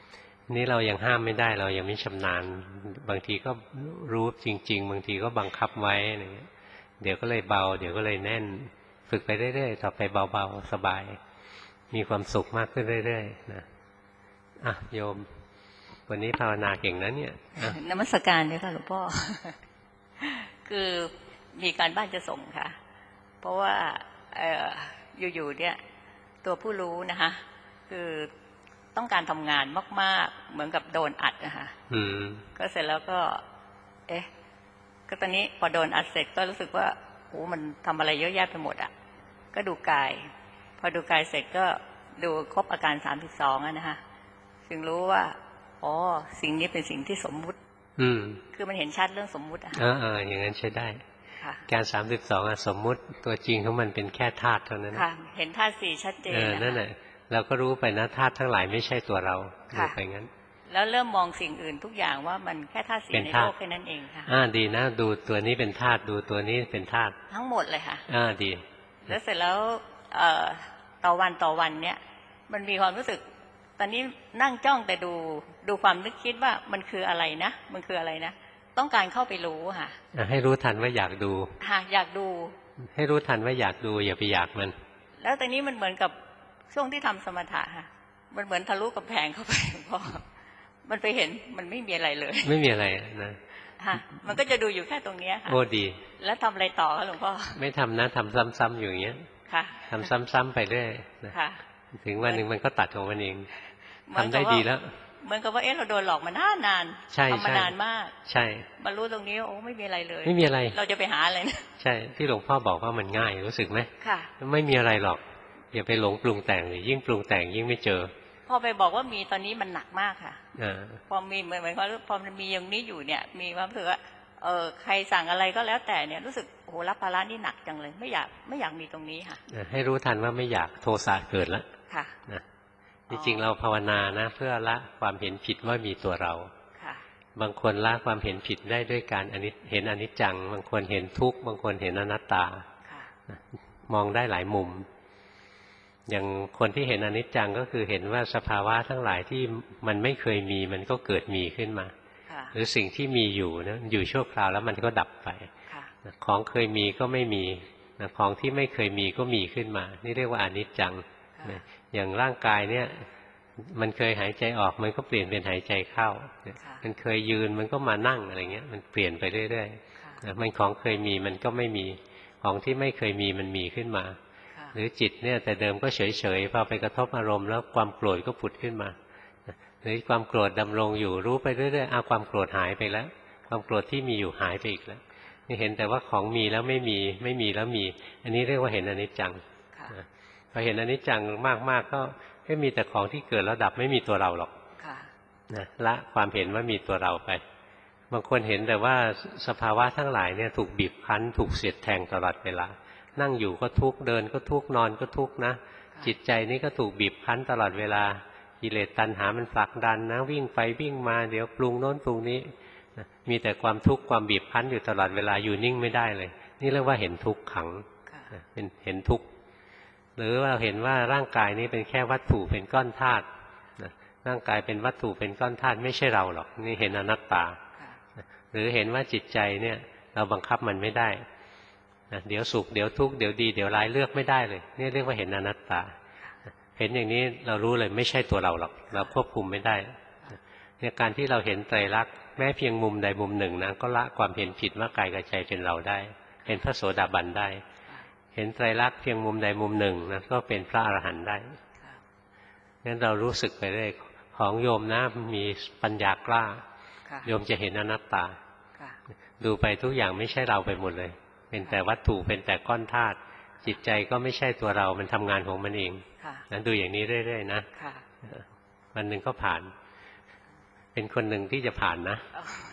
นี่เรายังห้ามไม่ได้เรายังไม่ชำนาญบางทีก็รู้จริงๆบางทีก็บังคับไว้อะไรเงี้ยเดี๋ยวก็เลยเบาเดี๋ยวก็เลยแน่นฝึกไปเรื่อยๆต่อไปเบาๆสบายมีความสุขมากขึ้นเรื่อยๆนะอ่ะโยมวันนี้ภาวนาเก่งนะเนี่ยนมัสการเลยค่ะหลวงพ่อคือมีการบ้านจะส่งค่ะเพราะว่าอยู่ๆเนี่ยตัวผู้รู้นะคะคือต้องการทำงานมากๆเหมือนกับโดนอัดนะคะก็เสร็จแล้วก็เอ๊ะก็ตอนนี้พอโดนอัดเสร็จก็รู้สึกว่าโอ้มันทำอะไรเยอะแยะไปหมดอ่ะก็ดูกายพอดูกายเสร็จก็ดูครบอาการสามสิบสองนะคะจึงรู้ว่าอ๋อสิ่งนี้เป็นสิ่งที่สมมุติอืมคือมันเห็นชัดเรื่องสมมุติอ่ะอ่าอย่างนั้นใช้ได้การสามสิบสองสมมุติตัวจริงของมันเป็นแค่ธาตุเท่านั้นค่ะเห็นธาตุสี่ชัดเจนนั่นแหละเราก็รู้ไปนะธาตุทั้งหลายไม่ใช่ตัวเราดูไปงั้นแล้วเริ่มมองสิ่งอื่นทุกอย่างว่ามันแค่ธาตุสี่ในโลกแค่นั้นเองค่ะอ่าดีนะดูตัวนี้เป็นธาตุดูตัวนี้เป็นธาตุทั้งหมดเลยค่ะอ่าดีแล้วเสร็จแล้วเอ่อต่อวันต่อวันเนี่ยมันมีความรู้สึกตอนนี้นั่งจ้องแต่ดูดูความนึกคิดว่ามันคืออะไรนะมันคืออะไรนะต้องการเข้าไปรู้ค่ะให้รู้ทันว่าอยากดูค่ะอยากดูให้รู้ทันว่าอยากดูอย่าไปอยากมันแล้วตอนนี้มันเหมือนกับช่วงที่ทำสมถะค่ะมันเหมือนทะลุกำแพงเข้าไปเพราะมันไปเห็นมันไม่มีอะไรเลยไม่มีอะไรนะค่ะมันก็จะดูอยู่แค่ตรงนี้ค่ะโอ้ดีแล้วทำอะไรต่อคะหลวงพ่อไม่ทำนะทำซ้ำๆอยู่อย่างเงี้ยค่ะทำซ้ำๆไปเรื่อยค่ะถึงวันหนึ่งมันก็ตัดของมันเองทำได้ดีแล้วเหมือนกับว่าเอ๊ะเราโดนหลอกมานานนานทำมานานมากใช่มารู้ตรงนี้โอ้ไม่มีอะไรเลยไม่มีอะไรเราจะไปหาอะไรนะใช่ที่หลวงพ่อบอกว่ามันง่ายรู้สึกไหมค่ะไม่มีอะไรหรอกอย่าไปหลงปรุงแต่งเลยยิ่งปรุงแต่งยิ่งไม่เจอพอไปบอกว่ามีตอนนี้มันหนักมากค่ะอพอมีเหมือนเหมือนว่าพอมันมีอย่างนี้อยู่เนี่ยมีความรู้สึกว่าเออใครสั่งอะไรก็แล้วแต่เนี่ยรู้สึกโอ้โหรับภาระนี่หนักจังเลยไม่อยากไม่อยากมีตรงนี้ค่ะให้รู้ทันว่าไม่อยากโทสะเกิดแล้วค่ะนะจริงๆเราภาวนานะเพื่อละความเห็นผิดว่ามีตัวเราบางคนละความเห็นผิดได้ด้วยการอนิจเห็นอนิจจังบางคนเห็นทุกข์บางคนเห็นอนัตตามองได้หลายมุมอย่างคนที่เห็นอนิจจังก็คือเห็นว่าสภาวะทั้งหลายที่มันไม่เคยมีมันก็เกิดมีขึ้นมาหรือสิ่งที่มีอยู่นะอยู่ชั่วคราวแล้วมันก็ดับไปของเคยมีก็ไม่มีของที่ไม่เคยมีก็มีขึ้นมานี่เรียกว่าอนิจจังอย่างร่างกายเนี่ยมันเคยหายใจออกมันก็เปลี่ยนเป็นหายใจเข้ามันเคยยืนมันก็มานั่งอะไรเงี้ยมันเปลี่ยนไปเรื่อยๆมันของเคยมีมันก็ไม่มีของที่ไม่เคยมีมันมีขึ้นมาหรือจิตเนี่ยแต่เดิมก็เฉยๆพอไปกระทบอารมณ์แล้วความโกรธก็ผุดขึ้นมาหรือความโกรธดำรงอยู่รู้ไปเรื่อยๆเอาความโกรธหายไปแล้วความโกรธที่มีอยู่หายไปอีกแล้วนี่เห็นแต่ว่าของมีแล้วไม่มีไม่มีแล้วมีอันนี้เรียกว่าเห็นอนิจจังพอเห็นอนิจจังมากๆก็ไม่มีแต่ของที่เกิดแล้วดับไม่มีตัวเราหรอกนะละความเห็นว่ามีตัวเราไปบางคนเห็นแต่ว่าสภาวะทั้งหลายเนี่ยถูกบีบคั้นถูกเสียดแทงตลอดเวลานั่งอยู่ก็ทุกข์เดินก็ทุกข์นอนก็ทุกข์นะจิตใจนี่ก็ถูกบีบคั้นตลอดเวลากิเลสตัณหามันผลักดันนะวิ่งไปวิ่งมาเดี๋ยวปรุงโน้นปรุงนี้นะมีแต่ความทุกข์ความบีบคั้นอยู่ตลอดเวลาอยู่นิ่งไม่ได้เลยนี่เรียกว่าเห็นทุกข์ขังเป็นเห็นทุกข์หรือว่าเห็นว่าร่างกายนี้เป็นแค่วัตถุเป็นก้อนธาตุร่างกายเป็นวัตถุเป็นก้อนธาตุไม่ใช่เราหรอกนี่เห็นอนัตตาหรือเห็นว่าจิตใจเนี่ยเราบังคับมันไม่ได้เดี๋ยวสุขเดี๋ยวทุกข์เดี๋ยวดีเดี๋ยวร้ายเลือกไม่ได้เลยนี่เรียกว่าเห็นอนัตตาเห็นอย่างนี้เรารู้เลยไม่ใช่ตัวเราหรอกเราควบคุมไม่ได้เนี่ยการที่เราเห็นไตรลักษณ์แม้เพียงมุมใดมุมหนึ่งนะก็ละความเห็นผิดว่ากายกับใจเป็นเราได้เป็นพระโสดาบันได้เห็นไตรลักษณ์เพียงมุมใดมุมหนึ่งนะก็เป็นพระอรหันต์ได้งั้นเรารู้สึกไปเรื่อยของโยมนะมีปัญญากล้าโยมจะเห็นอนัตตาดูไปทุกอย่างไม่ใช่เราไปหมดเลยเป็นแต่วัตถุเป็นแต่ก้อนธาตุจิตใจก็ไม่ใช่ตัวเรามันทำงานของมันเองนั้นดูอย่างนี้เรื่อยๆนะวันหนึ่งก็ผ่านเป็นคนหนึ่งที่จะผ่านนะ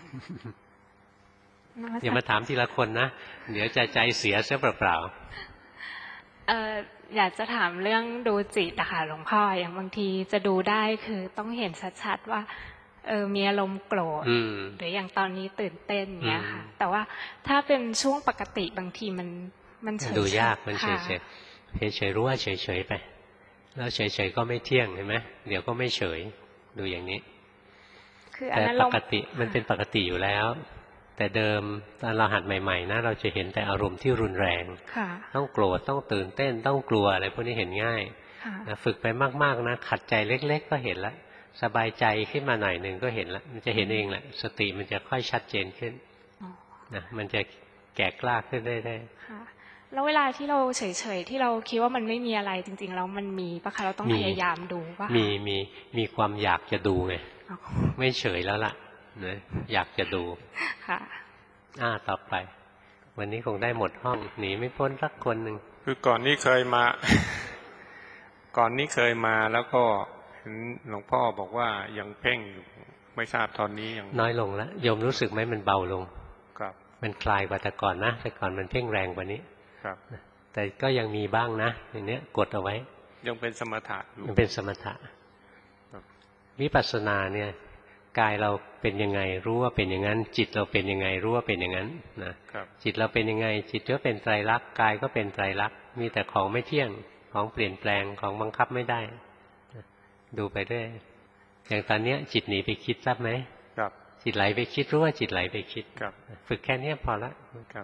อย่ามาถามทีละคนนะเดี๋ยวจะใจเสียเสียเปล่าๆเอ่ออยากจะถามเรื่องดูจิตอะค่ะหลวงพ่ออย่างบางทีจะดูได้คือต้องเห็นชัดๆว่าเออมีอารมณ์โกรธหรืออย่างตอนนี้ตื่นเต้นเนี้ยค่ะแต่ว่าถ้าเป็นช่วงปกติบางทีมันมันเฉยดูยากมันเฉยเฉยเฉยๆรู้ว่าเฉยๆไปแล้วเฉยๆก็ไม่เที่ยงเห็นไหมเดี๋ยวก็ไม่เฉยดูอย่างนี้คืออันนั้นแต่ปกติมันเป็นปกติอยู่แล้วแต่เดิมตอนเราหัดใหม่ๆนะเราจะเห็นแต่อารมณ์ที่รุนแรงต้องโกรธต้องตื่นเต้นต้องกลัวอะไรพวกนี้เห็นง่ายนะฝึกไปมากๆนะขัดใจเล็กๆก็เห็นแล้วสบายใจขึ้นมาหน่อยหนึ่งก็เห็นแล้วมันจะเห็นเองแหละสติมันจะค่อยชัดเจนขึ้นนะมันจะแก่กล้าขึ้นได้ๆแล้วเวลาที่เราเฉยๆที่เราคิดว่ามันไม่มีอะไรจริงๆแล้วมันมีปะคะเราต้องพยายามดูว่ามีมีมีความอยากจะดูไงไม่เฉยแล้วล่ะนะอยากจะดูค่ะอ่าต่อไปวันนี้คงได้หมดห้องหนีไม่พ้นสักคนหนึ่งคือก่อนนี้เคยมา ก่อนนี้เคยมาแล้วก็เห็นหลวงพ่อบอกว่ายังเพ่งอยู่ไม่ทราบตอนนี้ยังน้อยลงแล้วโยมรู้สึกไหมมันเบาลงครับมันคลายกว่าแต่ก่อนนะแต่ก่อนมันเพ่งแรงกว่านี้ครับแต่ก็ยังมีบ้างนะอย่างเนี้ยกดเอาไว้ยังเป็นสมถะอยู่ยังเป็นสมถะวิปัสสนาเนี่ยกายเราเป็นยังไงรู้ว่าเป็นอย่างนั้นจิตเราเป็นยังไงรู้ว่าเป็นอย่างนั้นนะจิตเราเป็นยังไงจิตก็เป็นไตรลักษณ์กายก็เป็นไตรลักษณ์มีแต่ของไม่เที่ยงของเปลี่ยนแปลงของบังคับไม่ได้ดูไปด้วยอย่างตอนเนี้ยจิตหนีไปคิดทราบไหมครับจิตไหลไปคิดรู้ว่าจิตไหลไปคิดครับฝึกแค่นี้พอละครับ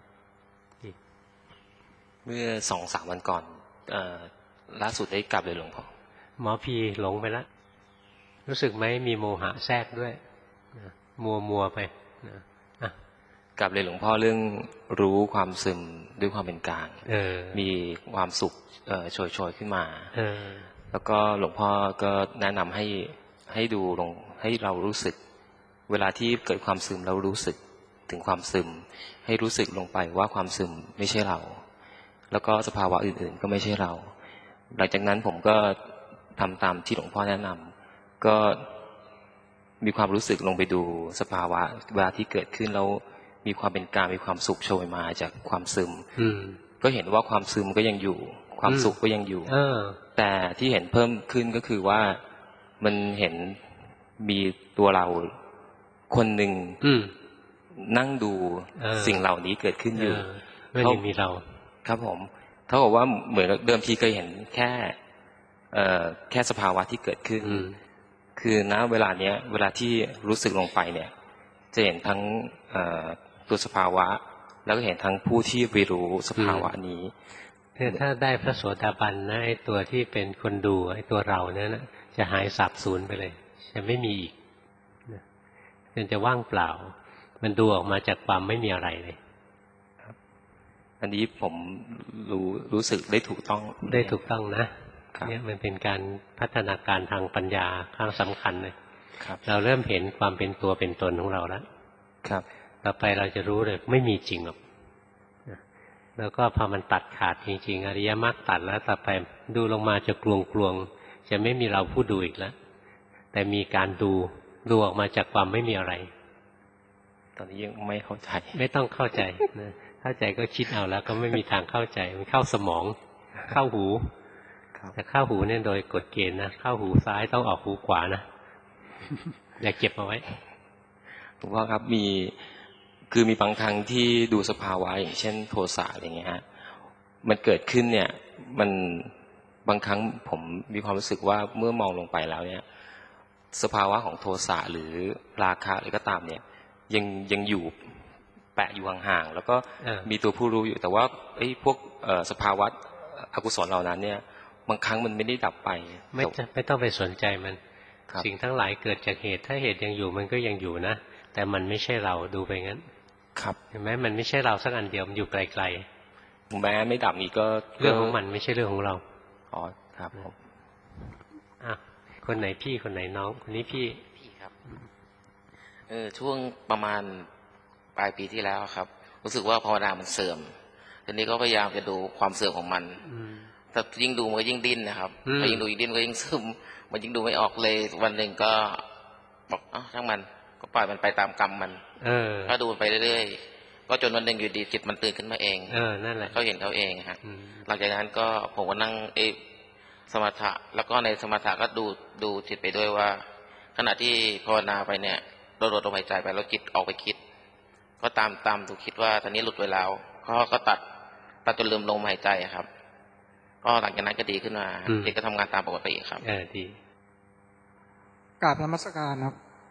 เมื่อสองสามวันก่อนเอ่อล่าสุดได้กลับเลยหลวงพ่อหมอพีหลงไปแล้วรู้สึกไหมมีโมหะแทรกด้วยมัวมัวไปนะกลับเลยหลวงพ่อเรื่องรู้ความซึมด้วยความเป็นกลางมีความสุขโชยโชยขึ้นมาแล้วก็หลวงพ่อก็แนะนำให้ให้ดูลงให้เรารู้สึกเวลาที่เกิดความซึมเรารู้สึกถึงความซึมให้รู้สึกลงไปว่าความซึมไม่ใช่เราแล้วก็สภาวะอื่นๆก็ไม่ใช่เราหลังจากนั้นผมก็ทำตามที่หลวงพ่อแนะนำก็มีความรู้สึกลงไปดูสภาวะเวลาที่เกิดขึ้นแล้วมีความเป็นกลางมีความสุขโชยมาจากความซึมก็เห็นว่าความซึมก็ยังอยู่ความสุขก็ยังอยู่แต่ที่เห็นเพิ่มขึ้นก็คือว่ามันเห็นมีตัวเราคนหนึ่งนั่งดูสิ่งเหล่านี้เกิดขึ้นอยู่ไม่ได้มีเราครับผมเท่ากับว่าเหมือนเดิมทีเคยเห็นแค่แค่สภาวะที่เกิดขึ้นคือณเวลาเนี้ยเวลาที่รู้สึกลงไปเนี่ยจะเห็นทั้งตัวสภาวะแล้วก็เห็นทั้งผู้ที่ไปรู้สภาวะนี้เนี่ยถ้าได้พระโสดาบันนะไอ้ตัวที่เป็นคนดูไอ้ตัวเราเนี่ยนะจะหายสาบสูญไปเลยจะไม่มีอีกมันจะว่างเปล่ามันดูออกมาจากความไม่มีอะไรเลยครับอันนี้ผมรู้รู้สึกได้ถูกต้องได้ถูกต้องนะเนี่ยมันเป็นการพัฒนาการทางปัญญาครั้งสำคัญเลยเราเริ่มเห็นความเป็นตัวเป็นตนของเราแล้วครับต่อไปเราจะรู้เลยไม่มีจริงหรอกแล้วก็พอมันตัดขาดจริงๆอริยมรรคตัดแล้วต่อไปดูลงมาจะกลวงกลวงจะไม่มีเราผู้ดูอีกแล้วแต่มีการดูดูออกมาจากความไม่มีอะไรตอนนี้ยังไม่เข้าใจไม่ต้องเข้าใจนะเข้าใจก็คิดเอาแล้วก็ไม่มีทางเข้าใจมันเข้าสมองเข้าหูแต่เข้าหูเนี่ยโดยกฎเกณฑ์นะเข้าหูซ้ายต้องออกหูขวานะอย่าเก็บเอาไว้หลวงพ่อครับมีคือมีบางครั้งที่ดูสภาวะอย่างเช่นโทสะอะไรเงี้ยฮะมันเกิดขึ้นเนี่ยมันบางครั้งผมมีความรู้สึกว่าเมื่อมองลงไปแล้วเนี่ยสภาวะของโทสะหรือราคะอะไรก็ตามเนี่ยยังยังอยู่แปะอยู่ห่างๆแล้วก็มีตัวผู้รู้อยู่แต่ว่าไอ้พวกสภาวะอกุศลเหล่านั้นเนี่ยบางครั้งมันไม่ได้ดับไปไม่ไม่ต้องไปสนใจมันสิ่งทั้งหลายเกิดจากเหตุถ้าเหตุยังอยู่มันก็ยังอยู่นะแต่มันไม่ใช่เราดูไปงั้นครับเห็นไหมมันไม่ใช่เราสักอันเดียวมันอยู่ไกลๆแม้ไม่ดับนี่ก็เรื่องของมันไม่ใช่เรื่องของเราอ๋อครับผมอ่ะคนไหนพี่คนไหนน้องคนนี้พี่พี่ครับเออช่วงประมาณปลายปีที่แล้วครับรู้สึกว่าภาวนามันเสื่อมทีนี้ก็พยายามจะดูความเสื่อมของมันแต่ยิ่งดูมันก็ยิ่งดิ้นนะครับพอยิ่งดูยิ่งดิ้นก็ยิ่งซึมมันยิ่งดูไม่ออกเลยวันหนึ่งก็บอกอ๋อทั้งมันก็ปล่อยมันไปตามกรรมมันก็ดูไปเรื่อยๆก็จนวันหนึ่งอยู่ดีจิตมันตื่นขึ้นมาเองเออนั่นแหละเขาเห็นเขาเองฮะหลังจากนั้นก็ผมก็นั่งเอสมถะแล้วก็ในสมถะก็ดูดูจิตไปด้วยว่าขณะที่ภาวนาไปเนี่ยเราลดลมหายใจไปแล้วจิตออกไปคิดก็ตามตามถูกคิดว่าตอนนี้หลุดไปแล้วก็ก็ตัดตัดจนลืมลมหายใจครับก็หลังจากนั้นก็ดีขึ้นมาจิตก็ทำงานตามปกติครับเออดีกราบนมัสการครับ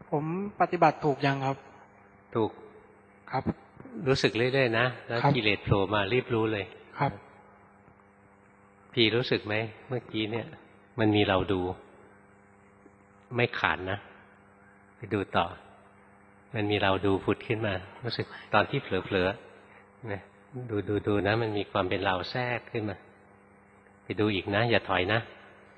ผมปฏิบัติถูกยังครับถูกครับรู้สึกเรื่อยๆนะแล้วกิเลสโผล่มารีบรู้เลยครับพี่รู้สึกไหมเมื่อกี้เนี่ยมันมีเราดูไม่ขาดนะไปดูต่อมันมีเราดูผุดขึ้นมารู้สึกตอนที่เผลอๆนะดูดูดูนะมันมีความเป็นเราแทรกขึ้นมาไปดูอีกนะอย่าถอยนะ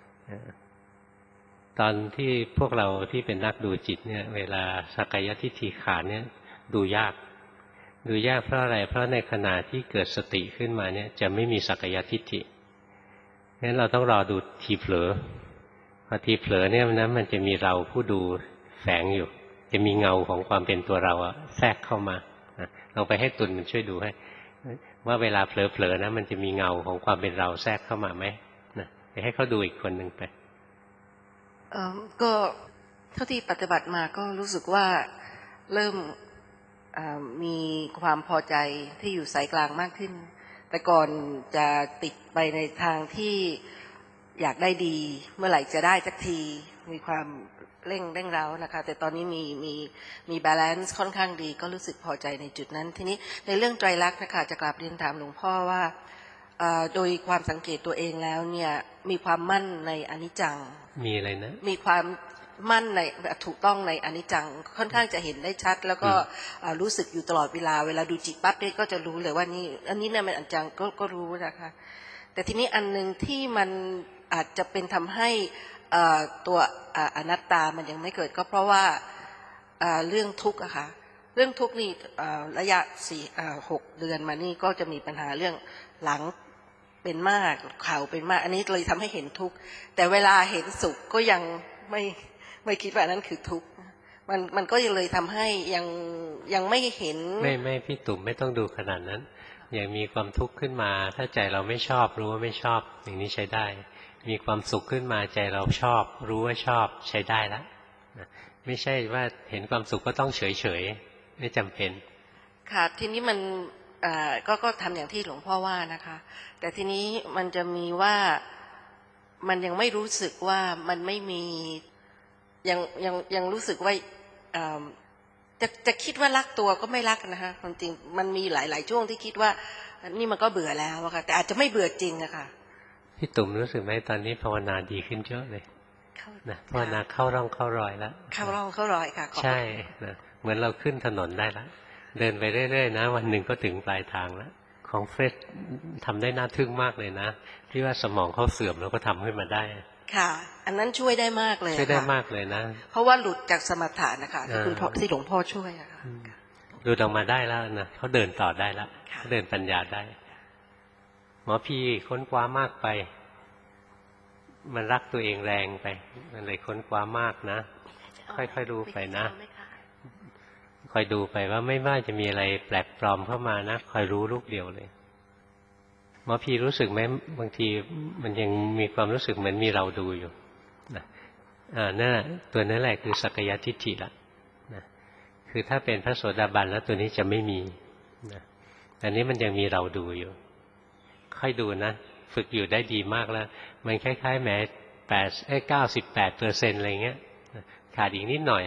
ตอนที่พวกเราที่เป็นนักดูจิตเนี่ยเวลาสักกายทิฏฐิขาดเนี่ยดูยากดูยากเพราะอะไรเพราะในขณะที่เกิดสติขึ้นมาเนี่ยจะไม่มีสักกายทิฏฐิงั้นเราต้องรอดูทีเผลอพอทีเผลอเนี่ยนะมันจะมีเราผู้ดูแฝงอยู่จะมีเงาของความเป็นตัวเราอะแทรกเข้ามาเราไปให้ตุลมันช่วยดูให้ว่าเวลาเผลอๆนะมันจะมีเงาของความเป็นเราแทรกเข้ามาไหมนะไปให้เขาดูอีกคนหนึ่งไปเอ่อก็เท่าที่ปฏิบัติมาก็รู้สึกว่าเริ่มมีความพอใจที่อยู่สายกลางมากขึ้นแต่ก่อนจะติดไปในทางที่อยากได้ดีเมื่อไหร่จะได้สักทีมีความเร่งเร่งเร้านะคะแต่ตอนนี้มีมีมีบาลานซ์ค่อนข้างดีก็รู้สึกพอใจในจุดนั้นทีนี้ในเรื่องไตรลักษณ์นะคะจะกลับเรียนถามหลวงพ่อว่าโดยความสังเกตตัวเองแล้วเนี่ยมีความมั่นในอนิจจังมีอะไรนะมีความมั่นในถูกต้องในอนิจจังค่อนข้างจะเห็นได้ชัดแล้วก็รู้สึกอยู่ตลอดเวลาเวลาดูจิตปั๊บเนี่ยก็จะรู้เลยว่านี่อันนี้เนี่ยมันอนิจจังก็ก็รู้นะคะแต่ทีนี้อันนึงที่มันอาจจะเป็นทำให้ตัวอนัตตามันยังไม่เกิดก็เพราะว่าเรื่องทุกข์อะค่ะเรื่องทุกข์นี่ระยะสี่หกเดือนมานี่ก็จะมีปัญหาเรื่องหลังเป็นมากเข่าเป็นมากอันนี้เลยทำให้เห็นทุกข์แต่เวลาเห็นสุขก็ยังไม่ไม่คิดว่านั้นคือทุกข์มันมันก็ยังเลยทำให้ยังยังไม่เห็นไม่ไม่พี่ตุ่มไม่ต้องดูขนาดนั้นอย่างมีความทุกข์ขึ้นมาถ้าใจเราไม่ชอบรู้ว่าไม่ชอบอย่างนี้ใช้ได้มีความสุขขึ้นมาใจเราชอบรู้ว่าชอบใช้ได้แล้วไม่ใช่ว่าเห็นความสุขก็ต้องเฉยเฉยไม่จำเป็นค่ะทีนี้มันก็ก็ทำอย่างที่หลวงพ่อว่านะคะแต่ทีนี้มันจะมีว่ามันยังไม่รู้สึกว่ามันไม่มียังยังยังรู้สึกว่าจะจะคิดว่ารักตัวก็ไม่รักนะคะความจริงมันมีหลายๆช่วงที่คิดว่านี่มันก็เบื่อแล้วอะค่ะแต่อาจจะไม่เบื่อจริงอะค่ะพี่ตุ่มรู้สึกไหมตอนนี้ภาวนาดีขึ้นเยอะเลยนะภาวนาเข้าร่องเข้ารอยแล้วเข้าร่องเข้ารอยค่ะใช่นะเหมือนเราขึ้นถนนได้แล้วเดินไปเรื่อยๆนะวันหนึ่งก็ถึงปลายทางแล้วของเฟรดทำได้น่าทึ่งมากเลยนะที่ว่าสมองเขาเสื่อมแล้วก็ทำขึ้นมาได้ค่ะอันนั้นช่วยได้มากเลยช่วยได้มากเลยนะเพราะว่าหลุดจากสมถะนะคะที่คุณพ่อที่หลวงพ่อช่วยอะค่ะหลุดออกมาได้แล้วนะเขาเดินต่อได้แล้วเขาเดินปัญญาได้หมอพี่ค้นคว้ามากไปมันรักตัวเองแรงไปมันเลยค้นคว้ามากนะค่อยๆดูไปนะคอยดูไปว่าไม่ว่าจะมีอะไรแปลกปลอมเข้ามานะคอยรู้ลูกเดียวเลยหมอพี่รู้สึกไหมบางทีมันยังมีความรู้สึกเหมือนมีเราดูอยู่นะอ่านั่นตัวนั้นแหละคือสักกายทิฏฐิละนะคือถ้าเป็นพระโสดาบันแล้วตัวนี้จะไม่มีนะอันนี้มันยังมีเราดูอยู่ค่อยดูนะฝึกอยู่ได้ดีมากแล้วมันคล้ายๆแหมแปดเอ้เก้าสิบแปดเปอร์เซ็นต์อะไรเงี้ยขาดอีกนิดหน่อย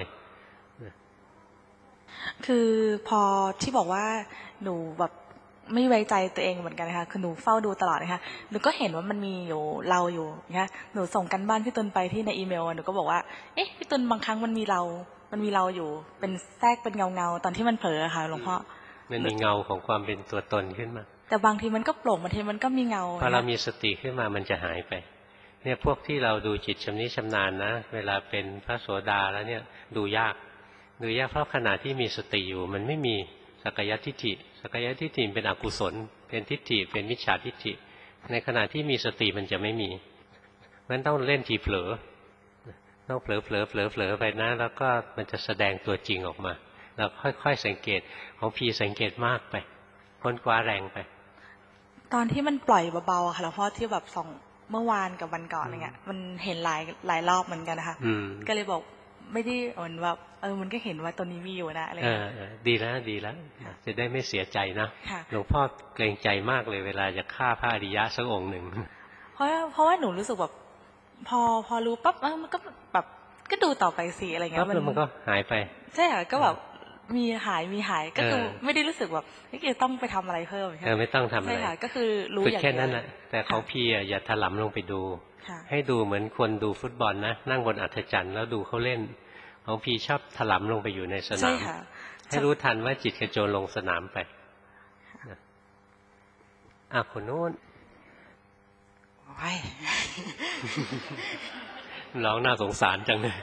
คือพอที่บอกว่าหนูแบบไม่ไว้ใจตัวเองเหมือนกันนะคะคือหนูเฝ้าดูตลอดนะคะหนูก็เห็นว่ามันมีอยู่เราอยู่นะคะหนูส่งกันบ้านพี่ตุลไปที่ในอีเมลหนูก็บอกว่าเอ๊ะพี่ตุลบางครั้งมันมีเรา มันมีเราอยู่เป็นแทรกเป็นเงาเงาตอนที่มันเผลอค่ะหลวงพ่อมันมีเงาของความเป็นตัวตนขึ้นมาแต่บางทีมันก็โปร่งบางทีมันก็มีเงาพอเรามีสติขึ้นมามันจะหายไปเนี่ยพวกที่เราดูจิตชำนิชำนาญนะเวลาเป็นพระโสดาแล้วเนี่ยดูยากดูยากเพราะขณะที่มีสติอยู่มันไม่มีสักกายทิฏฐิสักกายทิฏฐิเป็นอกุศลเป็นทิฏฐิเป็นมิจฉาทิฏฐิในขณะที่มีสติมันจะไม่มีงั้นต้องเล่นทีเผลอต้องเผลอเผลอเผลอเผลอไปนะแล้วก็มันจะแสดงตัวจริงออกมาเราค่อยๆสังเกตของพีสังเกตมากไปค้นคว้าแรงไปตอนที่มันปล่อยเบาๆค่ะหลวงพ่อที่แบบสองเมื่อวานกับวันก่อนอะไรเงี้ยมันเห็นหลายหลายรอบเหมือนกันนะคะก็เลยบอกไม่ได้เหมือนว่าเออมันก็เห็นว่าตัวนี้มีอยู่นะอะไรเงี้ยดีแล้วดีแล้วจะได้ไม่เสียใจนะหลวงพ่อเกรงใจมากเลยเวลาจะฆ่าพระอริยะสักองค์หนึ่งเพราะเพราะว่าหนูรู้สึกแบบพอพอรู้ปั๊บมันก็แบบก็ดูต่อไปสิอะไรเงี้ยมันมันก็หายไปใช่ค่ะก็แบบมีหายมีหายก็คือไม่ได้รู้สึกแบบเฮ้ยจะต้องไปทำอะไรเพิ่มเออไม่ต้องทำอะไรใช่ค่ะก็คือรู้อย่างแค่นั้นแหละแต่ของพี่อย่าถลำลงไปดูให้ดูเหมือนคนดูฟุตบอลนะนั่งบนอัฐจันทร์แล้วดูเขาเล่นของพี่ชอบถลำลงไปอยู่ในสนามให้รู้ทันว่าจิตกระโจนลงสนามไปอ่ะคนโน้นร้องน่าสงสารจังเลย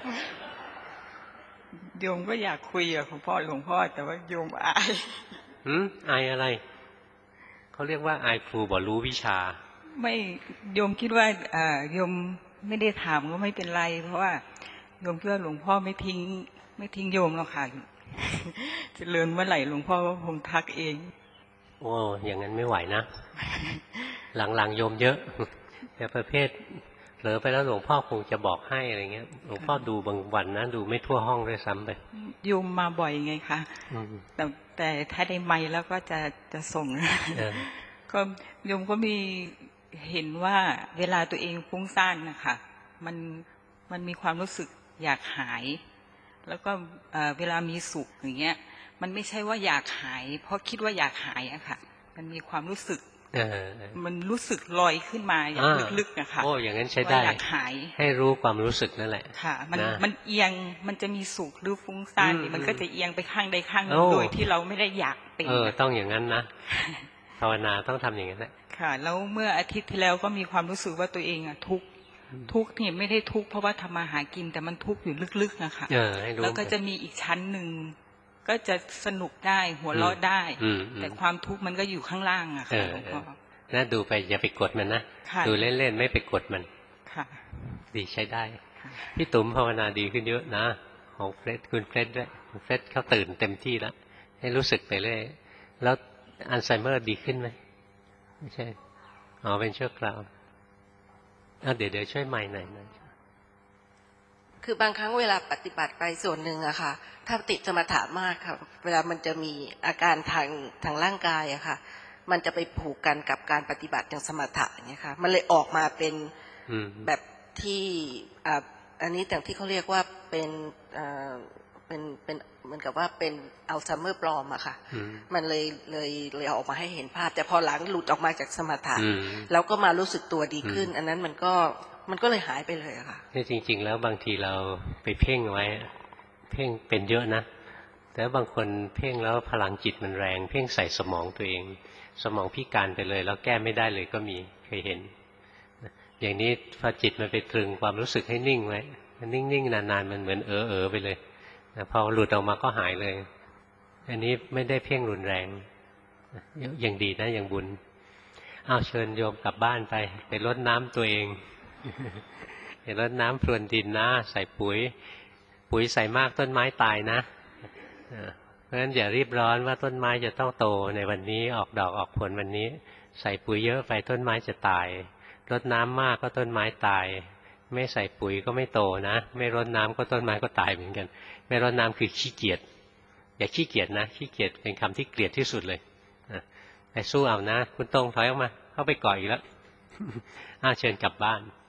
โยมก็อยากคุยกับหลวงพ่อหลวงพ่อแต่ว่าโยมอายหืมอายอะไรเขาเรียกว่าอายครูบ่รู้วิชาไม่โยมคิดว่าอ่าโยมไม่ได้ถามก็ไม่เป็นไรเพราะว่าโยมคิดว่าหลวงพ่อไม่ทิ้งไม่ทิ้งโยมหรอกค่ะจะเรียนเมื่อไหร่หลวงพ่อก็คงทักเองโอ้อย่างนั้นไม่ไหวนะหลังๆโยมเยอะแต่ประเภทเผลอไปแล้วหลวงพ่อคงจะบอกให้อะไรเงี้ยหลวงพ่อดูบางวันนะดูไม่ทั่วห้องด้วยซ้ำไปโยมมาบ่อยไงคะแต่แต่ถ้าได้ไมค์แล้วก็จะจะส่งก็โยมก็มีเห็นว่าเวลาตัวเองฟุ้งซ่านนะคะมันมันมีความรู้สึกอยากหายแล้วก็เวลามีสุขอย่างเงี้ยมันไม่ใช่ว่าอยากหายเพราะคิดว่าอยากหายอะค่ะมันมีความรู้สึกมันรู้สึกลอยขึ้นมาอย่างลึกๆอะค่ะโอ้อย่างนั้นใช้ได้อยากหายให้รู้ความรู้สึกนั่นแหละค่ะมันมันเอียงมันจะมีสุขหรือฟุ้งซ่านมันก็จะเอียงไปข้างใดข้างหนึ่งโดยที่เราไม่ได้อยากเป็นเออต้องอย่างนั้นนะภาวนาต้องทำอย่างนั้นแหละค่ะแล้วเมื่ออาทิตย์ที่แล้วก็มีความรู้สึกว่าตัวเองอะทุกข์ทุกข์นี่ไม่ได้ทุกข์เพราะว่าทำมาหากินแต่มันทุกข์อยู่ลึกๆนะคะแล้วก็จะมีอีกชั้นหนึ่งก็จะสนุกได้หัวเราะได้แต่ความทุกข์มันก็อยู่ข้างล่างอะค่ะหลวงพ่อน่าดูไปอย่าไปกดมันนะดูเล่นๆไม่ไปกดมันดีใช้ได้พี่ตุ๋มภาวนาดีขึ้นเยอะนะของเฟรดคุณเฟรดด้วยเฟรดเขาตื่นเต็มที่แล้วให้รู้สึกไปเรื่อยแล้วอัลไซเมอร์ดีขึ้นไหมไม่ใช่อ๋อเป็นชั่วคราวอ่ะเดี๋ยวเดี๋ยวช่วยใหม่หน่อยนะคือบางครั้งเวลาปฏิบัติไปส่วนหนึ่งอะค่ะถ้าติดสมถะมากค่ะเวลามันจะมีอาการทางทางร่างกายอะค่ะมันจะไปผูกกันกับการปฏิบัติอย่างสมถะอย่างเงี้ยค่ะมันเลยออกมาเป็นแบบที่อ่าอันนี้แต่ที่เขาเรียกว่าเป็นอ่าเป็นเป็นเหมือนกับว่าเป็นอัลไซเมอร์ปลอมอะค่ะมันเลยเลยเลยออกมาให้เห็นภาพแต่พอหลังหลุดออกมาจากสมถะแล้วก็มารู้สึกตัวดีขึ้นอันนั้นมันก็มันก็เลยหายไปเลยอะค่ะนี่จริงๆแล้วบางทีเราไปเพ่งไว้เพ่งเป็นเยอะนะแต่บางคนเพ่งแล้วพลังจิตมันแรงเพ่งใส่สมองตัวเองสมองพิการไปเลยแล้วแก้ไม่ได้เลยก็มีเคยเห็นอย่างนี้พอจิตมันไปตรึงความรู้สึกให้นิ่งไว้นิ่งๆนานๆมันเหมือนเออเออไปเลยพอหลุดออกมาก็หายเลยอันนี้ไม่ได้เพ่งรุนแรงยังดีนะยังบุญอ้าวเชิญโยมกลับบ้านไปไปรดน้ำตัวเองไปรดน้ำพรวนดินนะใส่ปุ๋ยปุ๋ยใส่มากต้นไม้ตายนะเพราะฉะนั้นอย่ารีบร้อนว่าต้นไม้จะต้องโตในวันนี้ออกดอกออกผลวันนี้ใส่ปุ๋ยเยอะไปต้นไม้จะตายรดน้ำมากก็ต้นไม้ตายไม่ใส่ปุ๋ยก็ไม่โตนะไม่รดน้ำก็ต้นไม้ก็ตายเหมือนกันไม่รดน้ำคือขี้เกียจอย่าขี้เกียจนะขี้เกียจเป็นคำที่เกลียดที่สุดเลยไปสู้เอานะคุณตรงถอยออกมาเข้าไปก่ออีกแล้วอ้าเชิญกลับบ้าน